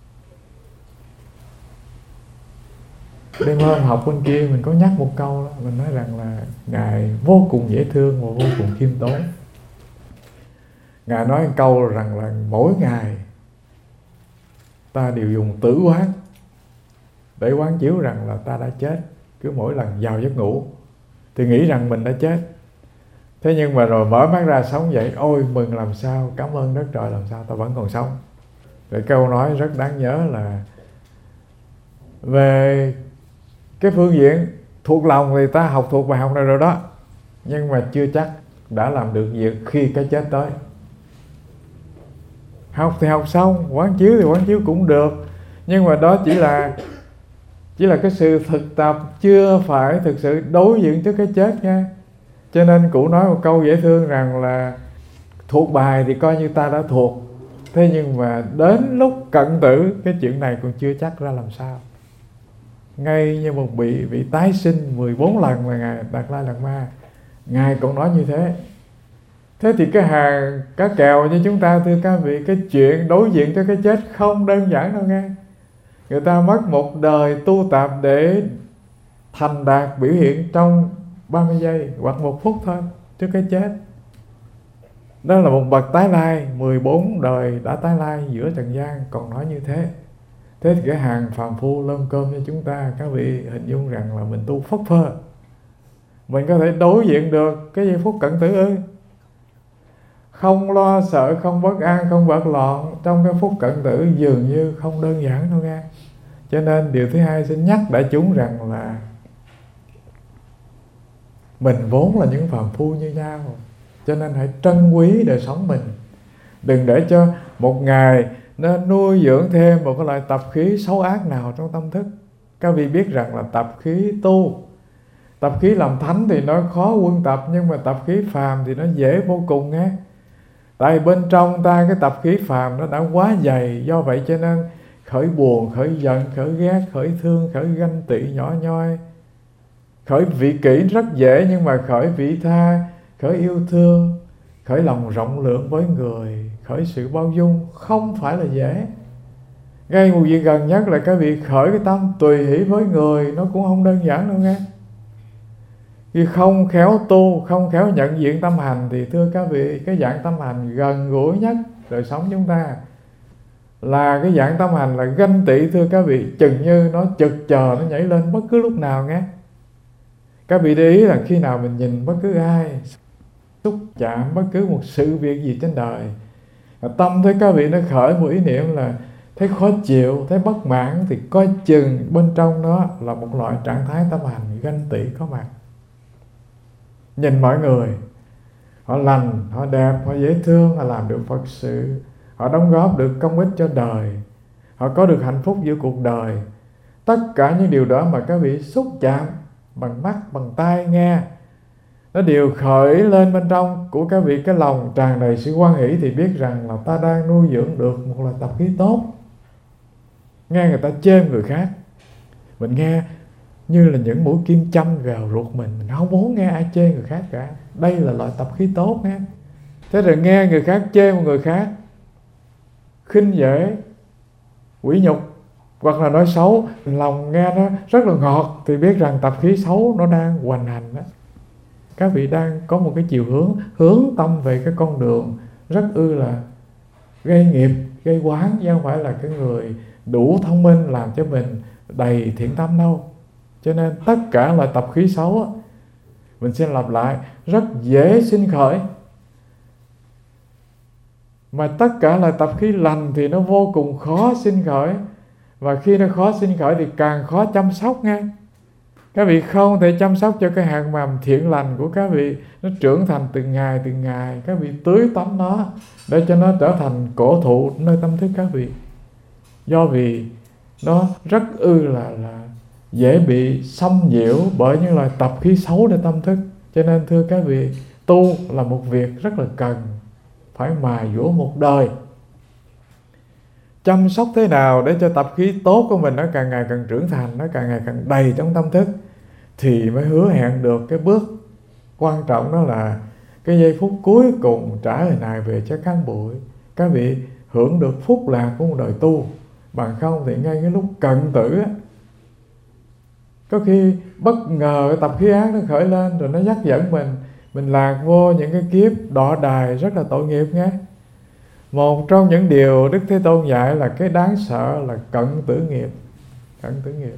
Đêm hôm học bên kia mình có nhắc một câu đó, mình nói rằng là Ngài vô cùng dễ thương và vô cùng khiêm tốn. Ngài nói một câu rằng là mỗi ngày ta đều dùng tử quán để quán chiếu rằng là ta đã chết. Cứ mỗi lần vào giấc ngủ thì nghĩ rằng mình đã chết. Thế nhưng mà rồi mở mắt ra sống dậy, ôi mừng làm sao, cảm ơn đất trời làm sao, ta vẫn còn sống. Rồi câu nói rất đáng nhớ là về cái phương diện thuộc lòng thì ta học thuộc bài học này rồi đó, nhưng mà chưa chắc đã làm được việc khi cái chết tới. Học thì học xong, quán chiếu thì quán chiếu cũng được, nhưng mà đó chỉ là chỉ là cái sự thực tập, chưa phải thực sự đối diện trước cái chết nha. Cho nên cụ nói một câu dễ thương rằng là thuộc bài thì coi như ta đã thuộc, thế nhưng mà đến lúc cận tử cái chuyện này còn chưa chắc ra làm sao. Ngay như một vị vị tái sinh mười bốn lần mà Ngài Đạt Lai Lạt Ma, Ngài còn nói như thế. Thế thì cái hàng cá kèo như chúng ta, thưa các vị, cái chuyện đối diện cho cái chết không đơn giản đâu nghe. Người ta mất một đời tu tập để thành đạt biểu hiện trong ba mươi giây hoặc một phút thôi trước cái chết. Đó là một bậc tái lai, mười bốn đời đã tái lai giữa trần gian còn nói như thế. Thế thì cái hàng phàm phu lơm cơm cho chúng ta, các vị hình dung rằng là mình tu phất phơ, mình có thể đối diện được cái giây phút cận tử ư? Không lo sợ, không bất an, không bận loạn trong cái phút cận tử dường như không đơn giản đâu nghe. Cho nên điều thứ hai xin nhắc đại chúng rằng là mình vốn là những phàm phu như nhau, cho nên hãy trân quý đời sống mình. Đừng để cho một ngày nó nuôi dưỡng thêm một cái loại tập khí xấu ác nào trong tâm thức. Các vị biết rằng là tập khí tu, tập khí làm thánh thì nó khó quân tập, nhưng mà tập khí phàm thì nó dễ vô cùng nghe. Tại bên trong ta cái tập khí phàm nó đã quá dày, do vậy cho nên khởi buồn, khởi giận, khởi ghét, khởi thương, khởi ganh tị nhỏ nhoi, khởi vị kỷ rất dễ, nhưng mà khởi vị tha, khởi yêu thương, khởi lòng rộng lượng với người, khởi sự bao dung không phải là dễ. Ngay một việc gần nhất là các vị khởi cái tâm tùy hỷ với người, nó cũng không đơn giản đâu nghe. Khi không khéo tu, không khéo nhận diện tâm hành thì thưa các vị, cái dạng tâm hành gần gũi nhất đời sống chúng ta là cái dạng tâm hành là ganh tị. Thưa các vị, chừng như nó chực chờ, nó nhảy lên bất cứ lúc nào nghe. Các vị để ý là khi nào mình nhìn bất cứ ai, xúc chạm bất cứ một sự việc gì trên đời, tâm thấy các vị nó khởi một ý niệm là thấy khó chịu, thấy bất mãn, thì coi chừng bên trong đó là một loại trạng thái tâm hành ganh tị có mặt. Nhìn mọi người, họ lành, họ đẹp, họ dễ thương, họ làm được Phật sự, họ đóng góp được công ích cho đời, họ có được hạnh phúc giữa cuộc đời. Tất cả những điều đó mà các vị xúc chạm bằng mắt, bằng tai nghe, nó đều khởi lên bên trong của các vị cái lòng tràn đầy sự hoan hỷ, thì biết rằng là ta đang nuôi dưỡng được một loại tập khí tốt. Nghe người ta chê người khác, mình nghe như là những mũi kim châm vào ruột mình, mình không muốn nghe ai chê người khác cả. Đây là loại tập khí tốt nha. Thế rồi nghe người khác chê một người khác, khinh dễ, quỷ nhục hoặc là nói xấu, lòng nghe nó rất là ngọt, thì biết rằng tập khí xấu nó đang hoành hành đó. Các vị đang có một cái chiều hướng hướng tâm về cái con đường rất ư là gây nghiệp, gây quán, chứ không phải là cái người đủ thông minh làm cho mình đầy thiện tâm đâu. Cho nên tất cả loại tập khí xấu á, mình xin lặp lại, rất dễ sinh khởi. Mà tất cả là tập khí lành thì nó vô cùng khó sinh khởi. Và khi nó khó sinh khởi thì càng khó chăm sóc nha. Các vị không thể chăm sóc cho cái hạt mầm thiện lành của các vị, nó trưởng thành từng ngày từng ngày. Các vị tưới tắm nó để cho nó trở thành cổ thụ nơi tâm thức các vị. Do vì nó rất ư là, là dễ bị xâm nhiễu bởi những loài tập khí xấu để tâm thức. Cho nên thưa các vị, tu là một việc rất là cần phải mài dũa một đời. Chăm sóc thế nào để cho tập khí tốt của mình nó càng ngày càng trưởng thành, nó càng ngày càng đầy trong tâm thức, thì mới hứa hẹn được cái bước quan trọng, đó là cái giây phút cuối cùng trả lời này về cho cán bụi. Các vị hưởng được phúc lạc của một đời tu. Bằng không thì ngay cái lúc cận tử á, có khi bất ngờ cái tập khí ác nó khởi lên, rồi nó dắt dẫn mình mình lạc vô những cái kiếp đọa đài rất là tội nghiệp nghe. Một trong những điều Đức Thế Tôn dạy là cái đáng sợ là cận tử nghiệp. Cận tử nghiệp.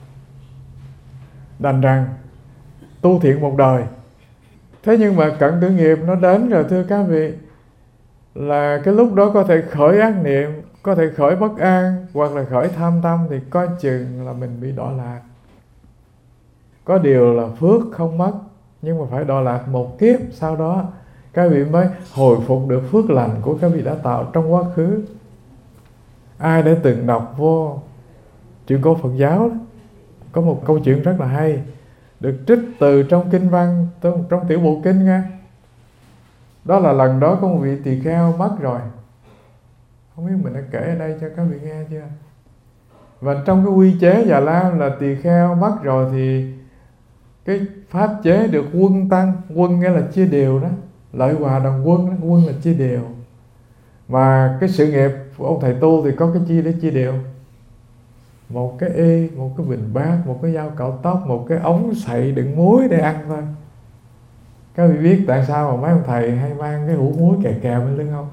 Đành rằng tu thiện một đời, thế nhưng mà cận tử nghiệp nó đến rồi thưa các vị, là cái lúc đó có thể khởi ác niệm, có thể khởi bất an, hoặc là khởi tham tâm, thì coi chừng là mình bị đọa lạc. Có điều là phước không mất, nhưng mà phải đọa lạc một kiếp, sau đó các vị mới hồi phục được phước lành của các vị đã tạo trong quá khứ. Ai đã từng đọc vô chuyện cổ Phật giáo đó, có một câu chuyện rất là hay, được trích từ trong kinh văn, trong, trong tiểu bộ kinh nha. Đó là lần đó có một vị tỳ kheo mất rồi. Không biết mình đã kể ở đây cho các vị nghe chưa? Và trong cái quy chế Già Lam là tỳ kheo mất rồi thì cái pháp chế được quân tăng. Quân nghĩa là chia đều đó, lợi hòa đồng quân đó. Quân là chia đều. Và cái sự nghiệp của ông thầy tu thì có cái chi để chia đều? Một cái y, một cái bình bát, một cái dao cạo tóc, một cái ống sậy đựng muối để ăn thôi. Các vị biết tại sao mà mấy ông thầy hay mang cái hũ muối kè kè bên lưng không?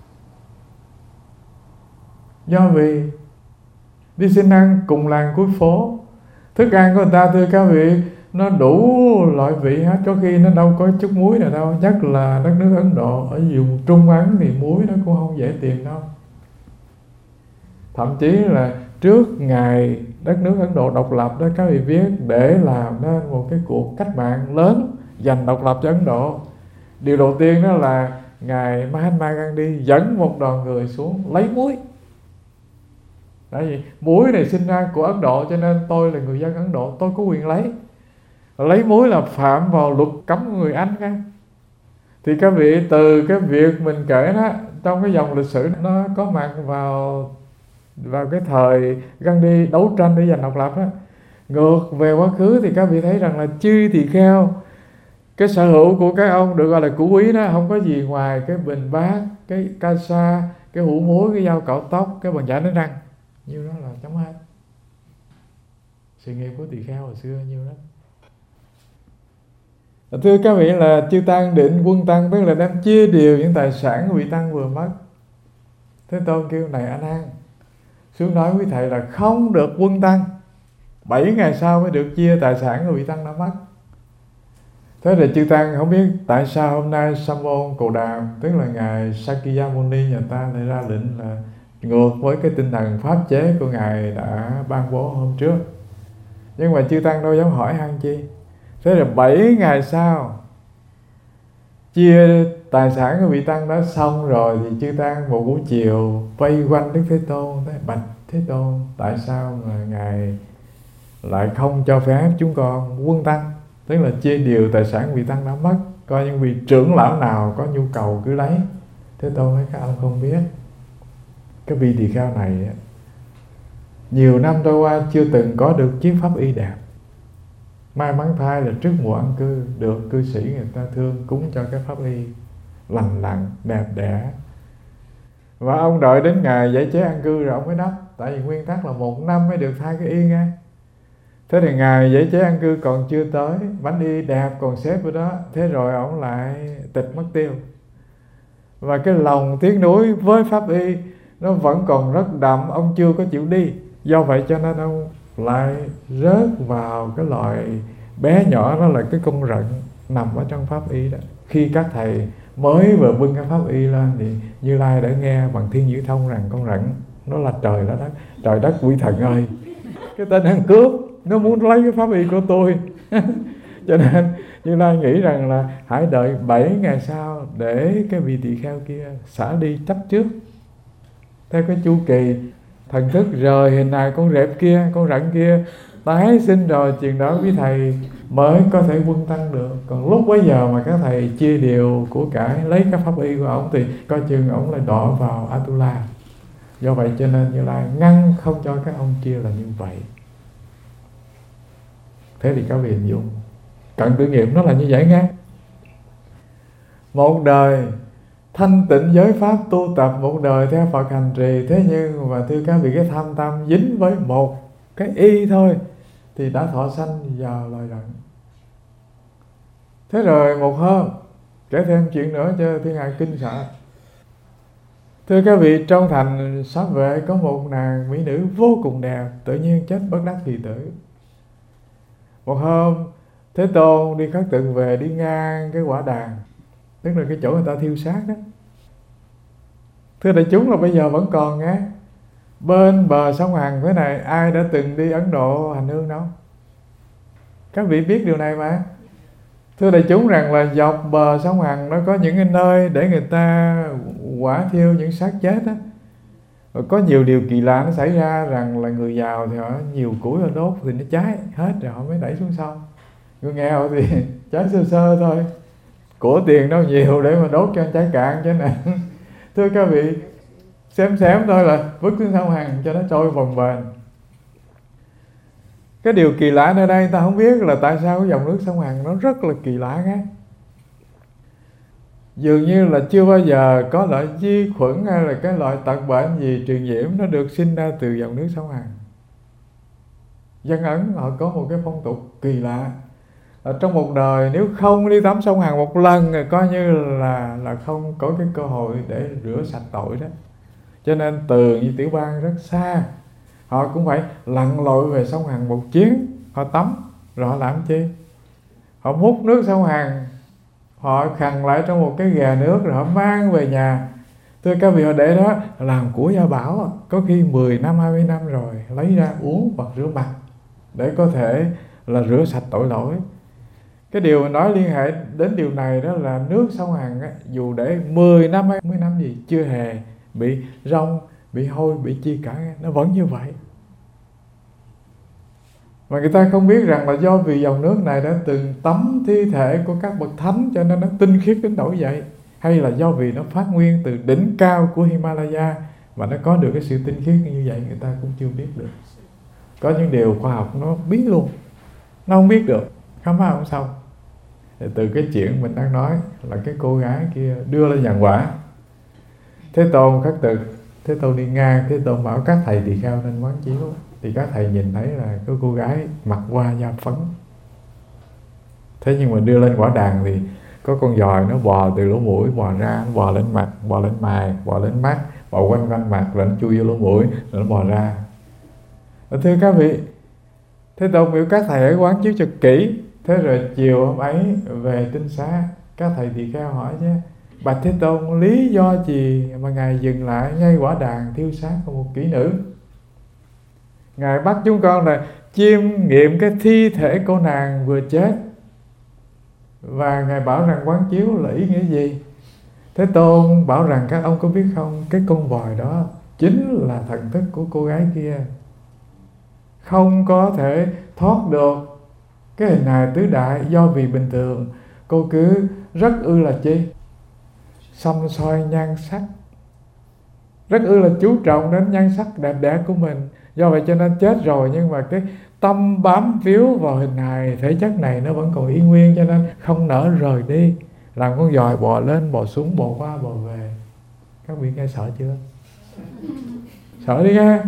Do vì đi xin ăn cùng làng cuối phố, thức ăn của người ta thưa các vị, nó đủ loại vị hết, có khi nó đâu có chút muối nào đâu. Chắc là đất nước Ấn Độ, ở vùng Trung Ấn thì muối nó cũng không dễ tìm đâu. Thậm chí là trước ngày đất nước Ấn Độ độc lập đó, các vị biết, để làm nên một cái cuộc cách mạng lớn giành độc lập cho Ấn Độ, điều đầu tiên đó là ngài Mahatma Gandhi dẫn một đoàn người xuống lấy muối. Tại vì muối này sinh ra của Ấn Độ, cho nên tôi là người dân Ấn Độ, tôi có quyền lấy. Lấy muối là phạm vào luật cấm của người Anh nha. Thì các vị, từ cái việc mình kể đó, trong cái dòng lịch sử nó có mặt vào vào cái thời Gandhi đấu tranh để giành độc lập đó. Ngược về quá khứ thì các vị thấy rằng là chư tỳ kheo, cái sở hữu của các ông được gọi là củ quý đó, không có gì ngoài cái bình bát, cái ca sa, cái hũ muối, cái dao cạo tóc, cái bàn chải đánh răng. Nhiêu đó là chấm hết. Sự nghiệp của tỳ kheo hồi xưa nhiêu đó. Thưa các vị, là chư tăng định quân tăng, tức là đang chia đều những tài sản của vị tăng vừa mất. Thế Tôn kêu này anh An, xuống nói với thầy là không được quân tăng, bảy ngày sau mới được chia tài sản của vị tăng đã mất. Thế là chư tăng không biết tại sao hôm nay Sa môn Cồ Đàm, tức là ngài Sakyamuni nhà ta, lại ra lệnh là ngược với cái tinh thần pháp chế của ngài đã ban bố hôm trước. Nhưng mà chư tăng đâu dám hỏi han chi. Thế là bảy ngày sau chia tài sản của vị tăng đó xong rồi, thì chư tăng một buổi chiều vây quanh Đức Thế Tôn, bạch Thế Tôn, tại sao mà ngài lại không cho phép chúng con quân tăng, tức là chia đều tài sản của vị tăng đã mất? coi những vị trưởng lão nào có nhu cầu cứ lấy. Thế Tôn nói các ông không biết, cái vị tỳ kheo này nhiều năm trôi qua chưa từng có được chiếc pháp y đẹp. May mắn thay là trước mùa an cư được cư sĩ người ta thương cúng cho cái pháp y lành lặn, đẹp đẽ. Và ông đợi đến ngày giải chế an cư rồi ông mới đắp. Tại vì nguyên tắc là một năm mới được thay cái y nghe. Thế thì ngày giải chế an cư còn chưa tới, bánh y đẹp còn xếp ở đó. Thế rồi ông lại tịch mất tiêu. Và cái lòng tiếc nuối với pháp y nó vẫn còn rất đậm, ông chưa có chịu đi. Do vậy cho nên ông lại rớt vào cái loại bé nhỏ, đó là cái con rận nằm ở trong pháp y đó. Khi các thầy mới vừa bưng cái pháp y lên thì Như Lai đã nghe bằng thiên nhữ thông rằng con rận nó là trời là đất. Trời đất quỷ thần ơi, cái tên ăn cướp nó muốn lấy cái pháp y của tôi. Cho nên Như Lai nghĩ rằng là hãy đợi bảy ngày sau để cái vị tỳ kheo kia xả đi chấp trước. Theo cái chu kỳ thần thức rời hình hài con rệp kia, con rận kia tái sinh rồi, chừng đó quý thầy mới có thể quân tăng được. Còn lúc bấy giờ mà các thầy chia điều của cải lấy cái pháp y của ổng thì coi chừng ổng lại đọa vào Atula. Do vậy cho nên Như Lai ngăn không cho các ông chia là như vậy. Thế thì các vị hình dung cận tử nghiệm nó là như vậy nghe. Một đời thanh tịnh giới pháp tu tập, một đời theo Phật hành trì, thế nhưng mà thưa các vị, cái tham tâm dính với một cái y thôi thì đã thọ sanh vào loài rận. Thế rồi một hôm kể thêm chuyện nữa cho thiên hạ kinh sợ. Thưa các vị, trong thành Sát Vệ có một nàng mỹ nữ vô cùng đẹp, tự nhiên chết bất đắc kỳ tử. Một hôm Thế Tôn đi khất thực về, đi ngang cái quả đàn, tức là cái chỗ người ta thiêu xác đó. Thưa đại chúng, là bây giờ vẫn còn nghe. Bên bờ sông Hằng thế này, ai đã từng đi Ấn Độ hành hương đâu? Các vị biết điều này mà. Thưa đại chúng rằng là dọc bờ sông Hằng nó có những cái nơi để người ta quả thiêu những xác chết á. Rồi có nhiều điều kỳ lạ nó xảy ra, rằng là người giàu thì họ nhiều củi họ đốt thì nó cháy hết rồi họ mới đẩy xuống sông. Người nghèo thì cháy sơ sơ thôi, của tiền đâu nhiều để mà đốt cho cháy cạn chứ nè. Thưa các vị, xém xém thôi là vứt xuống sông Hằng cho nó trôi vòng bền. Cái điều kỳ lạ nơi đây ta không biết là tại sao cái dòng nước sông Hằng nó rất là kỳ lạ nghe. Dường như là chưa bao giờ có loại vi khuẩn hay là cái loại tật bệnh gì truyền nhiễm nó được sinh ra từ dòng nước sông Hằng. Dân Ấn họ có một cái phong tục kỳ lạ. Ở trong một đời nếu không đi tắm sông Hằng một lần thì coi như là là không có cái cơ hội để rửa sạch tội đó. Cho nên từ như Tiểu Bang rất xa, họ cũng phải lặn lội về sông Hằng một chuyến, họ tắm. Rồi họ làm chi? Họ múc nước sông Hằng, họ khằn lại trong một cái ghè nước rồi họ mang về nhà. Thưa các vị, họ để đó làm của gia bảo, có khi mười năm, hai mươi năm rồi lấy ra uống hoặc rửa mặt để có thể là rửa sạch tội lỗi. Cái điều mà nói liên hệ đến điều này đó là nước sông Hằng á, dù để mười năm hay mười năm gì chưa hề bị rong, bị hôi, bị chi cả, nó vẫn như vậy. Mà người ta không biết rằng là do vì dòng nước này đã từng tắm thi thể của các bậc thánh cho nên nó tinh khiết đến nỗi vậy, hay là do vì nó phát nguyên từ đỉnh cao của Himalaya và nó có được cái sự tinh khiết như vậy, người ta cũng chưa biết được. Có những điều khoa học nó biết luôn, nó không biết được, khám phá không xong. Từ cái chuyện mình đang nói là cái cô gái kia đưa lên giàn quả, Thế Tôn khất thực, Thế Tôn đi ngang, Thế Tôn bảo các thầy tỳ kheo nên quán chiếu. Thì các thầy nhìn thấy là cái cô gái mặc hoa da phấn. Thế nhưng mà đưa lên quả đàn thì có con giòi nó bò từ lỗ mũi bò ra, nó bò lên mặt, bò lên mày, bò lên mắt, bò quanh quanh mặt, rồi nó chui vô lỗ mũi, rồi nó bò ra. Và thưa các vị, Thế Tôn biểu các thầy hãy quán chiếu cho kỹ. Thế rồi chiều hôm ấy về tinh xá, các thầy tỳ kheo hỏi chứ: bạch Thế Tôn, lý do gì mà Ngài dừng lại ngay quả đàn thiêu xác của một kỹ nữ? Ngài bắt chúng con là chiêm nghiệm cái thi thể cô nàng vừa chết, và Ngài bảo rằng quán chiếu là ý nghĩa gì? Thế Tôn bảo rằng các ông có biết không, cái con vòi đó chính là thần thức của cô gái kia, không có thể thoát được cái hình hài tứ đại. Do vì bình thường cô cứ rất ư là chi? Xăm soi nhan sắc, rất ư là chú trọng đến nhan sắc đẹp đẽ của mình. Do vậy cho nên chết rồi nhưng mà cái tâm bám víu vào hình hài thể chất này nó vẫn còn y nguyên, cho nên không nỡ rời đi. Làm con dòi bò lên bò xuống, bò qua bò về. Các vị nghe sợ chưa? Sợ đi nghe.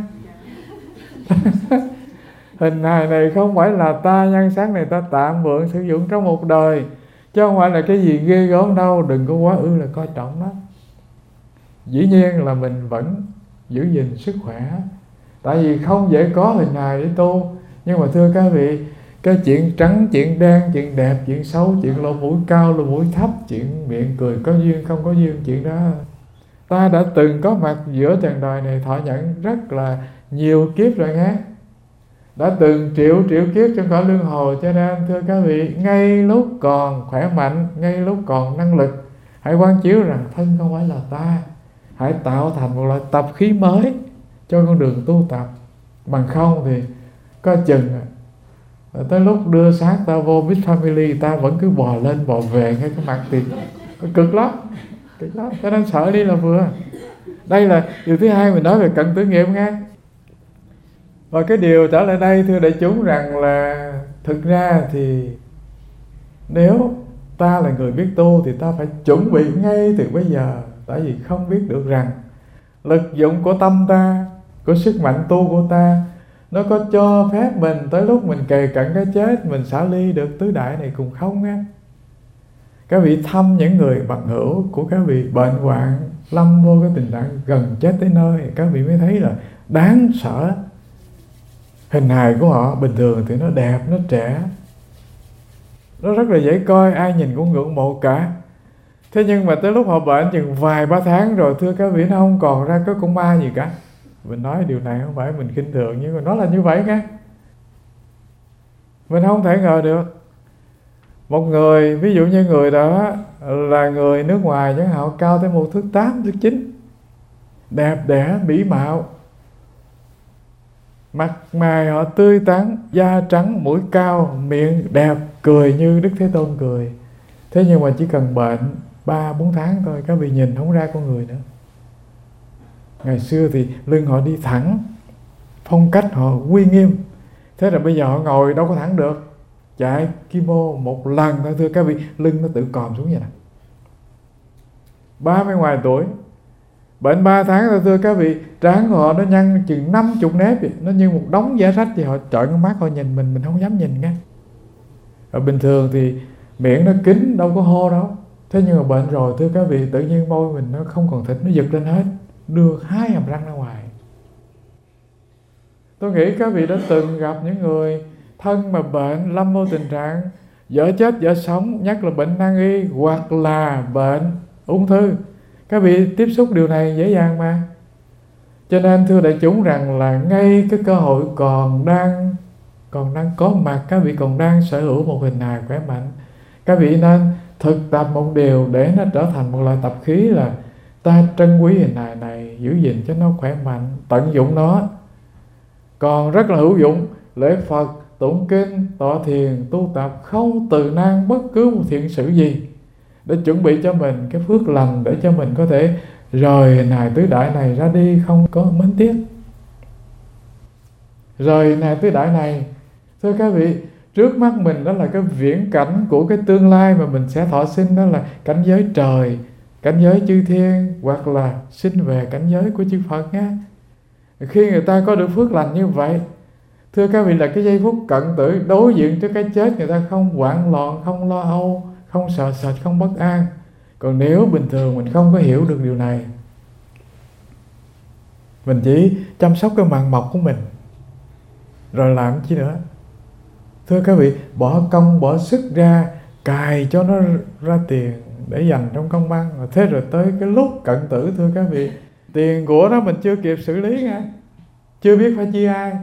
Hình hài này không phải là ta, nhan sắc này ta tạm mượn sử dụng trong một đời, chứ không phải là cái gì ghê gớm đâu. Đừng có quá ư là coi trọng nó. Dĩ nhiên là mình vẫn giữ gìn sức khỏe, tại vì không dễ có hình hài để tu. Nhưng mà thưa các vị, cái chuyện trắng, chuyện đen, chuyện đẹp, chuyện xấu, chuyện lỗ mũi cao, lỗ mũi thấp, chuyện miệng cười có duyên, không có duyên, chuyện đó ta đã từng có mặt giữa trần đời này thọ nhận rất là nhiều kiếp rồi nghe. Đã từng triệu triệu kiếp trong cõi luân hồi. Cho nên thưa các vị, ngay lúc còn khỏe mạnh, ngay lúc còn năng lực, hãy quán chiếu rằng thân không phải là ta. Hãy tạo thành một loại tập khí mới cho con đường tu tập. Bằng không thì có chừng tới lúc đưa xác ta vô Big Family, ta vẫn cứ bò lên bò về ngay cái mặt thì cực lắm, cực lắm. Cho nên sợ đi là vừa. Đây là điều thứ hai mình nói về cận tử nghiệp nghe. Và cái điều trở lại đây thưa đại chúng rằng là thực ra thì nếu ta là người biết tu thì ta phải chuẩn bị ngay từ bây giờ. Tại vì không biết được rằng lực dụng của tâm ta, của sức mạnh tu của ta, nó có cho phép mình tới lúc mình kề cận cái chết, mình xả ly được tứ đại này cùng không á. Các vị thăm những người bằng hữu của các vị bệnh hoạn, lâm vô cái tình trạng gần chết tới nơi, các vị mới thấy là đáng sợ. Hình hài của họ bình thường thì nó đẹp, nó trẻ, nó rất là dễ coi, ai nhìn cũng ngưỡng mộ cả. Thế nhưng mà tới lúc họ bệnh chừng vài ba tháng rồi, thưa các vị, nó không còn ra cái con ma gì cả. Mình nói điều này không phải mình khinh thường, nhưng mà nó là như vậy nghe. Mình không thể ngờ được. Một người, ví dụ như người đó là người nước ngoài, chẳng hạn, họ cao tới một thước tám, thước chín, đẹp đẽ, mỹ mạo, mặt mày họ tươi tắn, da trắng, mũi cao, miệng đẹp, cười như Đức Thế Tôn cười. Thế nhưng mà chỉ cần bệnh ba bốn tháng thôi, các vị nhìn không ra con người nữa. Ngày xưa thì lưng họ đi thẳng, phong cách họ uy nghiêm. Thế rồi bây giờ họ ngồi đâu có thẳng được. Chạy kimo một lần thôi thưa các vị, lưng nó tự còm xuống vậy nè. Ba mươi ngoài tuổi, bệnh ba tháng thôi thưa các vị, trán của họ nó nhăn chừng năm chục nếp vậy. Nó như một đống giá sách, thì họ trợn con mắt họ nhìn mình, mình không dám nhìn nghe. Ở bình thường thì miệng nó kín, đâu có hô đâu. Thế nhưng mà bệnh rồi thưa các vị, tự nhiên môi mình nó không còn thịt, nó giật lên hết, đưa hai hàm răng ra ngoài. Tôi nghĩ các vị đã từng gặp những người thân mà bệnh lâm vô tình trạng vợ chết vợ sống, nhất là bệnh nan y hoặc là bệnh ung thư. Các vị tiếp xúc điều này dễ dàng mà. Cho nên thưa đại chúng rằng là ngay cái cơ hội còn đang còn đang có mặt, các vị còn đang sở hữu một hình hài khỏe mạnh, các vị nên thực tập một điều để nó trở thành một loại tập khí, là ta trân quý hình hài này, giữ gìn cho nó khỏe mạnh, tận dụng nó. Còn rất là hữu dụng, lễ Phật, tụng kinh, tọa thiền, tu tập, không từ nan bất cứ một thiện sự gì, để chuẩn bị cho mình cái phước lành, để cho mình có thể rời hình hài tứ đại này ra đi, không có mến tiếc. Rời hình hài tứ đại này, thưa các vị, trước mắt mình đó là cái viễn cảnh của cái tương lai mà mình sẽ thọ sinh, đó là cảnh giới trời, cảnh giới chư thiên, hoặc là sinh về cảnh giới của chư Phật nhé. Khi người ta có được phước lành như vậy, thưa các vị, là cái giây phút cận tử đối diện trước cái chết, người ta không hoảng loạn, không lo âu, không sợ sệt, không bất an. Còn nếu bình thường mình không có hiểu được điều này, mình chỉ chăm sóc cái màng mọc của mình rồi làm chi nữa. Thưa các vị, bỏ công bỏ sức ra cài cho nó ra tiền để dành trong công văn, thế rồi tới cái lúc cận tử, thưa các vị, tiền của đó mình chưa kịp xử lý nha, chưa biết phải chia ai.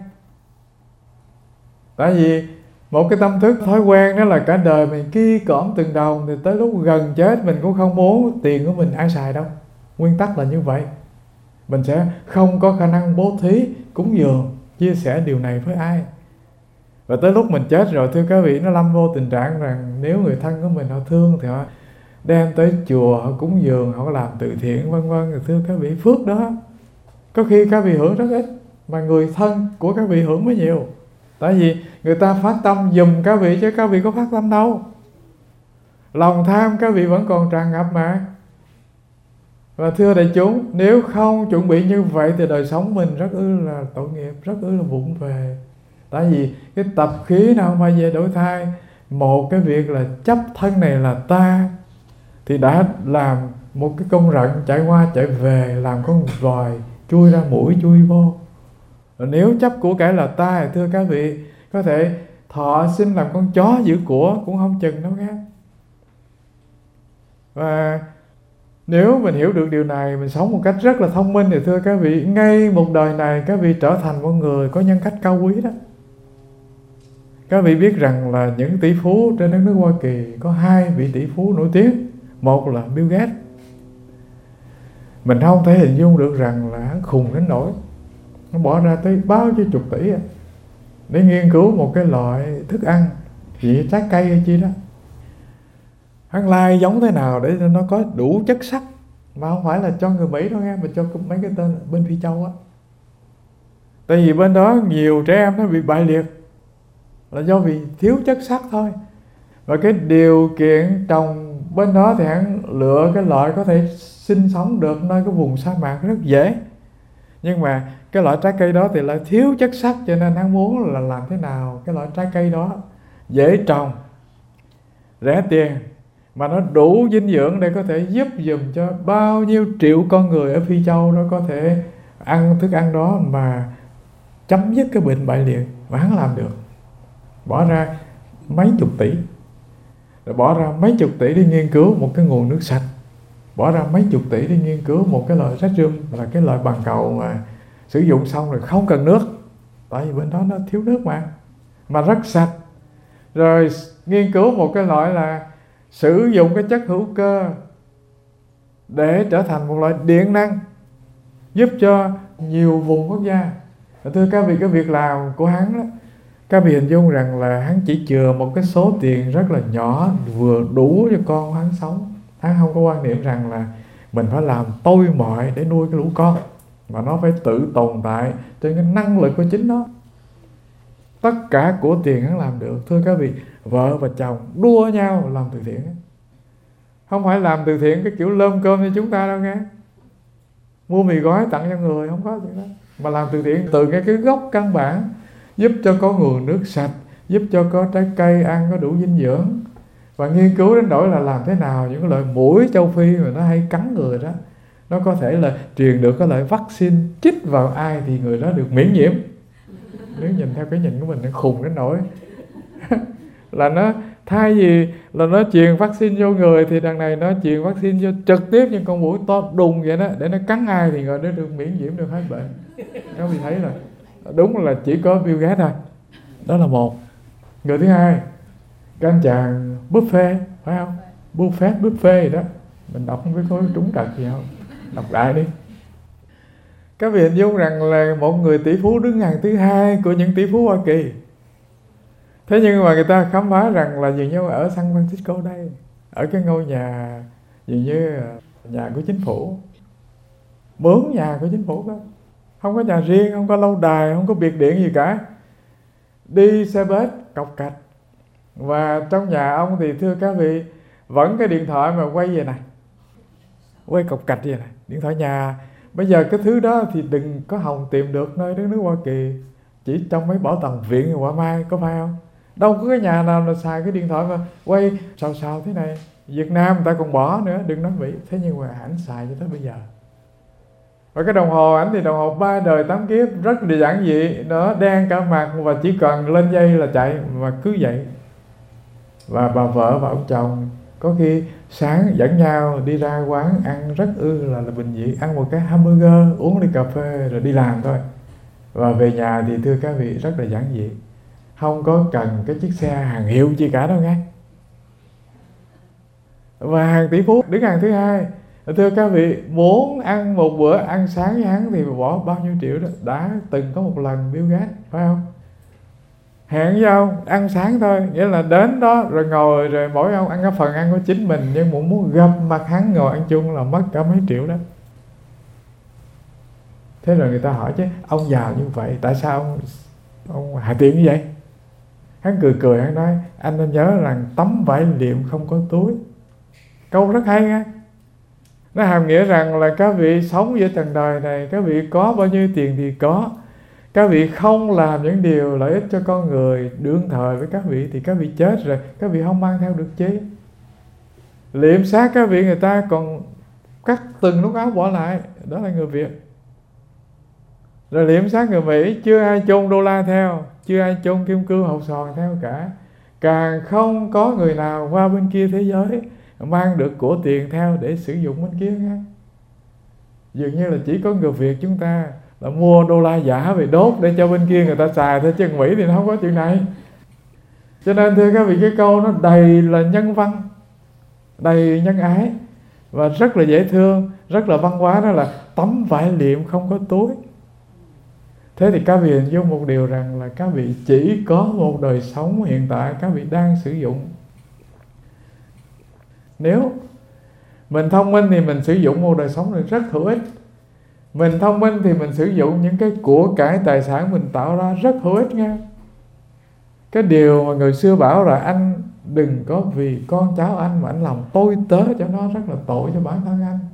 Tại vì một cái tâm thức thói quen đó là cả đời mình ki cõm từng đồng, thì tới lúc gần chết mình cũng không muốn tiền của mình ai xài đâu. Nguyên tắc là như vậy. Mình sẽ không có khả năng bố thí, cúng dường, chia sẻ điều này với ai. Và Và tới lúc mình chết rồi, thưa các vị, nó lâm vô tình trạng rằng nếu người thân của mình họ thương thì họ đem tới chùa, họ cúng dường, họ làm từ thiện vân vân. Thì thưa các vị, phước đó có khi các vị hưởng rất ít, mà người thân của các vị hưởng mới nhiều. Tại vì người ta phát tâm giùm các vị, chứ các vị có phát tâm đâu. Lòng tham các vị vẫn còn tràn ngập mà. Và thưa đại chúng, nếu không chuẩn bị như vậy thì đời sống mình rất ư là tội nghiệp, rất ư là vụng về. Tại vì cái tập khí nào mà về đổi thai, một cái việc là chấp thân này là ta, thì đã làm một cái con rận chạy qua chạy về, làm con vòi chui ra mũi chui vô. Và nếu chấp của cải là ta thì thưa các vị, có thể thọ sinh làm con chó giữ của cũng không chừng đâu nghe. Và nếu mình hiểu được điều này, mình sống một cách rất là thông minh thì thưa các vị, ngay một đời này các vị trở thành một người có nhân cách cao quý đó. Các vị biết rằng là những tỷ phú trên đất nước Hoa Kỳ có hai vị tỷ phú nổi tiếng. Một là Bill Gates. Mình không thể hình dung được rằng là hắn khùng đến nỗi nó bỏ ra tới bao nhiêu chục tỷ để nghiên cứu một cái loại thức ăn, chỉ trái cây hay chi đó, hắn lai giống thế nào để nó có đủ chất sắt, mà không phải là cho người Mỹ đâu nghe, mà cho mấy cái tên bên Phi Châu á. Tại vì bên đó nhiều trẻ em nó bị bại liệt là do vì thiếu chất sắt thôi. Và cái điều kiện trồng bên đó thì hắn lựa cái loại có thể sinh sống được nơi cái vùng sa mạc rất dễ. Nhưng mà cái loại trái cây đó thì lại thiếu chất sắt, cho nên hắn muốn là làm thế nào cái loại trái cây đó dễ trồng, rẻ tiền, mà nó đủ dinh dưỡng để có thể giúp dùm cho bao nhiêu triệu con người ở Phi Châu nó có thể ăn thức ăn đó mà chấm dứt cái bệnh bại liệt. Và hắn làm được, bỏ ra mấy chục tỷ, rồi bỏ ra mấy chục tỷ đi nghiên cứu một cái nguồn nước sạch, bỏ ra mấy chục tỷ đi nghiên cứu một cái loại radium, là cái loại bằng cầu mà sử dụng xong rồi không cần nước, tại vì bên đó nó thiếu nước mà mà rất sạch. Rồi nghiên cứu một cái loại là sử dụng cái chất hữu cơ để trở thành một loại điện năng giúp cho nhiều vùng quốc gia. Thưa các vị, cái việc làm của hắn đó, các vị hình dung rằng là hắn chỉ chừa một cái số tiền rất là nhỏ, vừa đủ cho con hắn sống. Hắn không có quan niệm rằng là mình phải làm tôi mọi để nuôi cái lũ con, mà nó phải tự tồn tại trên cái năng lực của chính nó. Tất cả của tiền hắn làm được. Thưa các vị, vợ và chồng đua nhau làm từ thiện, không phải làm từ thiện cái kiểu lơm cơm như chúng ta đâu nghe, mua mì gói tặng cho người, không có chuyện đó. Mà làm từ thiện từ cái, cái gốc căn bản, giúp cho có nguồn nước sạch, giúp cho có trái cây ăn có đủ dinh dưỡng. Và nghiên cứu đến nỗi là làm thế nào những cái loại muỗi châu Phi mà nó hay cắn người đó, nó có thể là truyền được cái loại vaccine chích vào ai thì người đó được miễn nhiễm. Nếu nhìn theo cái nhìn của mình, nó khùng đến nỗi là nó thay vì là nó truyền vaccine vô người thì đằng này nó truyền vaccine vô trực tiếp những con muỗi to đùng vậy đó, để nó cắn ai thì người đó được miễn nhiễm, được hết bệnh. Các vị thấy là đúng là chỉ có Bill Gates thôi. Đó là một. Người thứ hai, cái anh chàng Buffett, phải không? Buffett, Buffett gì đó, mình đọc không biết có trúng trật gì không, đọc đại đi. Các vị hình dung rằng là một người tỷ phú đứng hàng thứ hai của những tỷ phú Hoa Kỳ. Thế nhưng mà người ta khám phá rằng là dường như ở San Francisco đây, ở cái ngôi nhà dường như nhà của chính phủ, mướn nhà của chính phủ đó, không có nhà riêng, không có lâu đài, không có biệt điện gì cả, đi xe bus cọc cạch. Và trong nhà ông thì thưa các vị, vẫn cái điện thoại mà quay về này, quay cọc cạch vậy này, điện thoại nhà. Bây giờ cái thứ đó thì đừng có hòng tìm được nơi đất nước Hoa Kỳ, chỉ trong mấy bảo tàng viện Quả Mai, có phải không? Đâu có cái nhà nào là xài cái điện thoại mà quay sao sao thế này. Việt Nam người ta còn bỏ nữa, đừng nói Mỹ. Thế nhưng mà ảnh xài cho tới bây giờ. Và cái đồng hồ ảnh thì đồng hồ ba đời tám kiếp, rất là giản dị, nó đen cả mặt và chỉ cần lên dây là chạy, mà cứ vậy. Và bà vợ và ông chồng có khi sáng dẫn nhau đi ra quán ăn rất ư là, là bình dị, ăn một cái hamburger, uống ly cà phê rồi đi làm thôi. Và về nhà thì thưa các vị rất là giản dị, không có cần cái chiếc xe hàng hiệu chi cả đâu nghe. Và hàng tỷ phú đứng hàng thứ hai, thưa các vị, muốn ăn một bữa ăn sáng với hắn thì bỏ bao nhiêu triệu đó. Đã từng có một lần Bill Gates, phải không? hẹn với ông ăn sáng thôi, nghĩa là đến đó rồi ngồi rồi mỗi ông ăn cái phần ăn của chính mình, nhưng muốn muốn gặp mặt hắn ngồi ăn chung là mất cả mấy triệu đó. Thế rồi người ta hỏi chứ ông giàu như vậy tại sao ông ông hạ tiện như vậy? Hắn cười cười, hắn nói anh nên nhớ rằng tấm vải liệm không có túi. Câu rất hay nha. Nó hàm nghĩa rằng là các vị sống giữa trần đời này, các vị có bao nhiêu tiền thì có, các vị không làm những điều lợi ích cho con người đương thời với các vị thì các vị chết rồi, các vị không mang theo được chi. Liệm xác các vị người ta còn cắt từng nút áo bỏ lại, đó là người Việt. Rồi liệm xác người Mỹ chưa ai chôn đô la theo, chưa ai chôn kim cương hột xoàn theo cả. Càng không có người nào qua bên kia thế giới mang được của tiền theo để sử dụng bên kia nghe. Dường như là chỉ có người Việt chúng ta là mua đô la giả về đốt để cho bên kia người ta xài thôi, chứ Mỹ thì nó không có chuyện này. Cho nên thưa các vị, cái câu nó đầy là nhân văn, đầy nhân ái và rất là dễ thương, rất là văn hóa, đó là tấm vải liệm không có túi. Thế thì các vị hình dung một điều rằng là các vị chỉ có một đời sống hiện tại các vị đang sử dụng. Nếu mình thông minh thì mình sử dụng một đời sống này rất hữu ích. Mình thông minh thì mình sử dụng những cái của cải tài sản mình tạo ra rất hữu ích nha. Cái điều mà người xưa bảo là anh đừng có vì con cháu anh mà anh làm tôi tớ cho nó, rất là tội cho bản thân anh.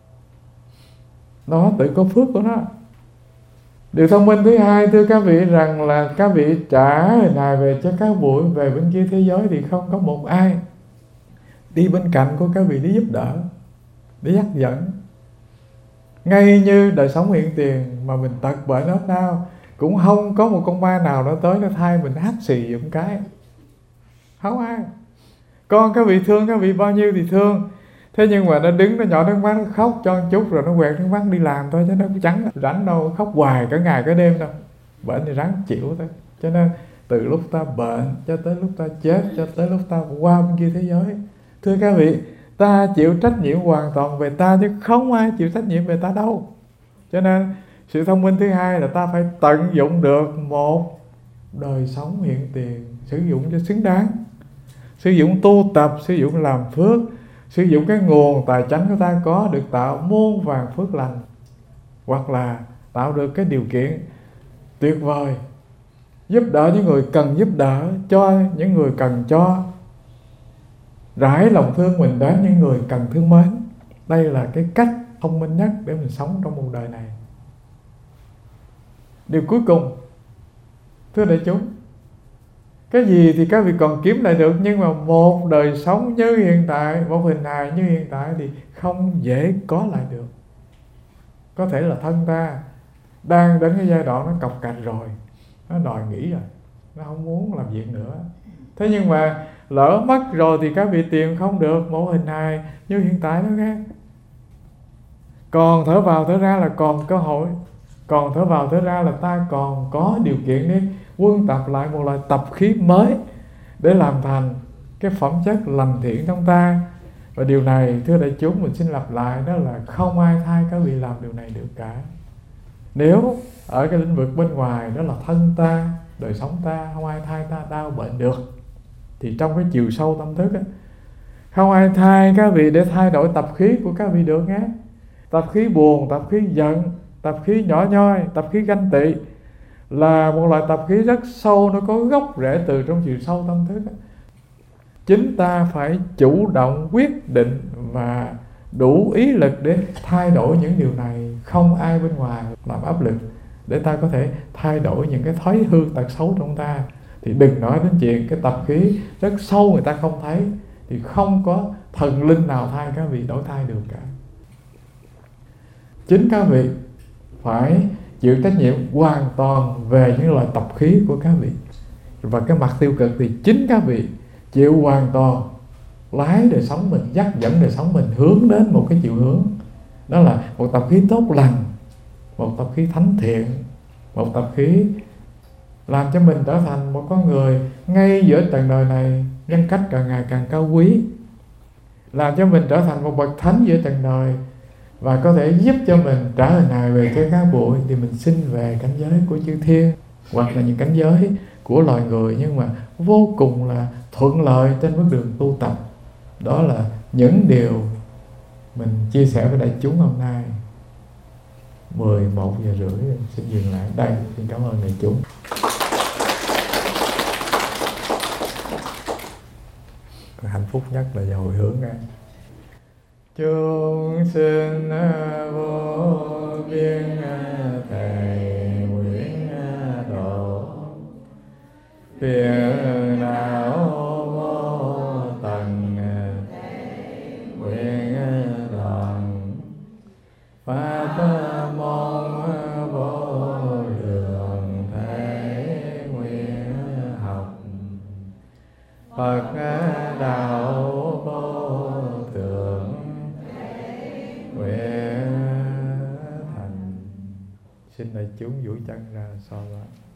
Nó tự có phước của nó. Điều thông minh thứ hai thưa các vị rằng là các vị trả hình hài về cho các bụi về bên kia thế giới thì không có một ai đi bên cạnh của các vị để giúp đỡ, để dắt dẫn. Ngay như đời sống hiện tiền mà mình tật bệnh ốm đau, cũng không có một con ma nào nó tới nó thay mình hắt xì một cái, không ai. Con các vị thương các vị bao nhiêu thì thương, thế nhưng mà nó đứng nó nhỏ nước mắt, nó khóc cho một chút rồi nó quẹt nước mắt đi làm thôi, chứ nó chẳng rảnh đâu khóc hoài cả ngày cả đêm đâu. Bệnh thì ráng chịu thôi. Cho nên từ lúc ta bệnh cho tới lúc ta chết, cho tới lúc ta qua bên kia thế giới, thưa các vị, ta chịu trách nhiệm hoàn toàn về ta, chứ không ai chịu trách nhiệm về ta đâu. Cho nên sự thông minh thứ hai là ta phải tận dụng được một đời sống hiện tiền, sử dụng cho xứng đáng, sử dụng tu tập, sử dụng làm phước, sử dụng cái nguồn tài chánh của ta có được tạo muôn vàn phước lành, hoặc là tạo được cái điều kiện tuyệt vời giúp đỡ những người cần giúp đỡ, cho những người cần cho, rải lòng thương mình đến những người cần thương mến. Đây là cái cách thông minh nhất để mình sống trong một đời này. Điều cuối cùng, thưa đại chúng, cái gì thì các vị còn kiếm lại được, nhưng mà một đời sống như hiện tại, một hình hài như hiện tại thì không dễ có lại được. Có thể là thân ta đang đến cái giai đoạn nó cọc cạch rồi, nó đòi nghỉ rồi, nó không muốn làm việc nữa. Thế nhưng mà lỡ mất rồi thì các vị tìm không được một hình hài như hiện tại đó nghe. Còn thở vào thở ra là còn cơ hội, còn thở vào thở ra là ta còn có điều kiện để quân tập lại một loại tập khí mới để làm thành cái phẩm chất lành thiện trong ta. Và điều này thưa đại chúng, mình xin lặp lại, đó là không ai thay các vị làm điều này được cả. Nếu ở cái lĩnh vực bên ngoài, đó là thân ta, đời sống ta, không ai thay ta đau bệnh được, thì trong cái chiều sâu tâm thức ấy, không ai thay các vị để thay đổi tập khí của các vị được nhé. Tập khí buồn, tập khí giận, tập khí nhỏ nhoi, tập khí ganh tị là một loại tập khí rất sâu, nó có gốc rễ từ trong chiều sâu tâm thức ấy. Chính ta phải chủ động quyết định và đủ ý lực để thay đổi những điều này, không ai bên ngoài làm áp lực để ta có thể thay đổi những cái thói hư tật xấu trong ta. Thì đừng nói đến chuyện cái tập khí rất sâu người ta không thấy, thì không có thần linh nào thay các vị đổi thay được cả. Chính các vị phải chịu trách nhiệm hoàn toàn về những loại tập khí của các vị. Và cái mặt tiêu cực thì chính các vị chịu hoàn toàn lái đời sống mình, dắt dẫn đời sống mình hướng đến một cái chiều hướng, đó là một tập khí tốt lành, một tập khí thánh thiện, một tập khí làm cho mình trở thành một con người ngay giữa trần đời này nhân cách càng ngày càng cao quý, làm cho mình trở thành một bậc thánh giữa trần đời, và có thể giúp cho mình trở hình hài về cái cát bụi thì mình xin về cảnh giới của chư thiên, hoặc là những cảnh giới của loài người, nhưng mà vô cùng là thuận lợi trên bước đường tu tập. Đó là những điều mình chia sẻ với đại chúng hôm nay. Mười một giờ rưỡi xin dừng lại đây. Xin cảm ơn đại chúng. Hạnh phúc nhất là giờ hồi hướng ra. Chúng sinh vô biên thầy nguyện độ, phiền não vô tận nguyện đoạn, pháp môn vô lượng thể nguyện học, Phật đạo vô thượng nguyện thành. Xin đại chúng duỗi chân ra so đó.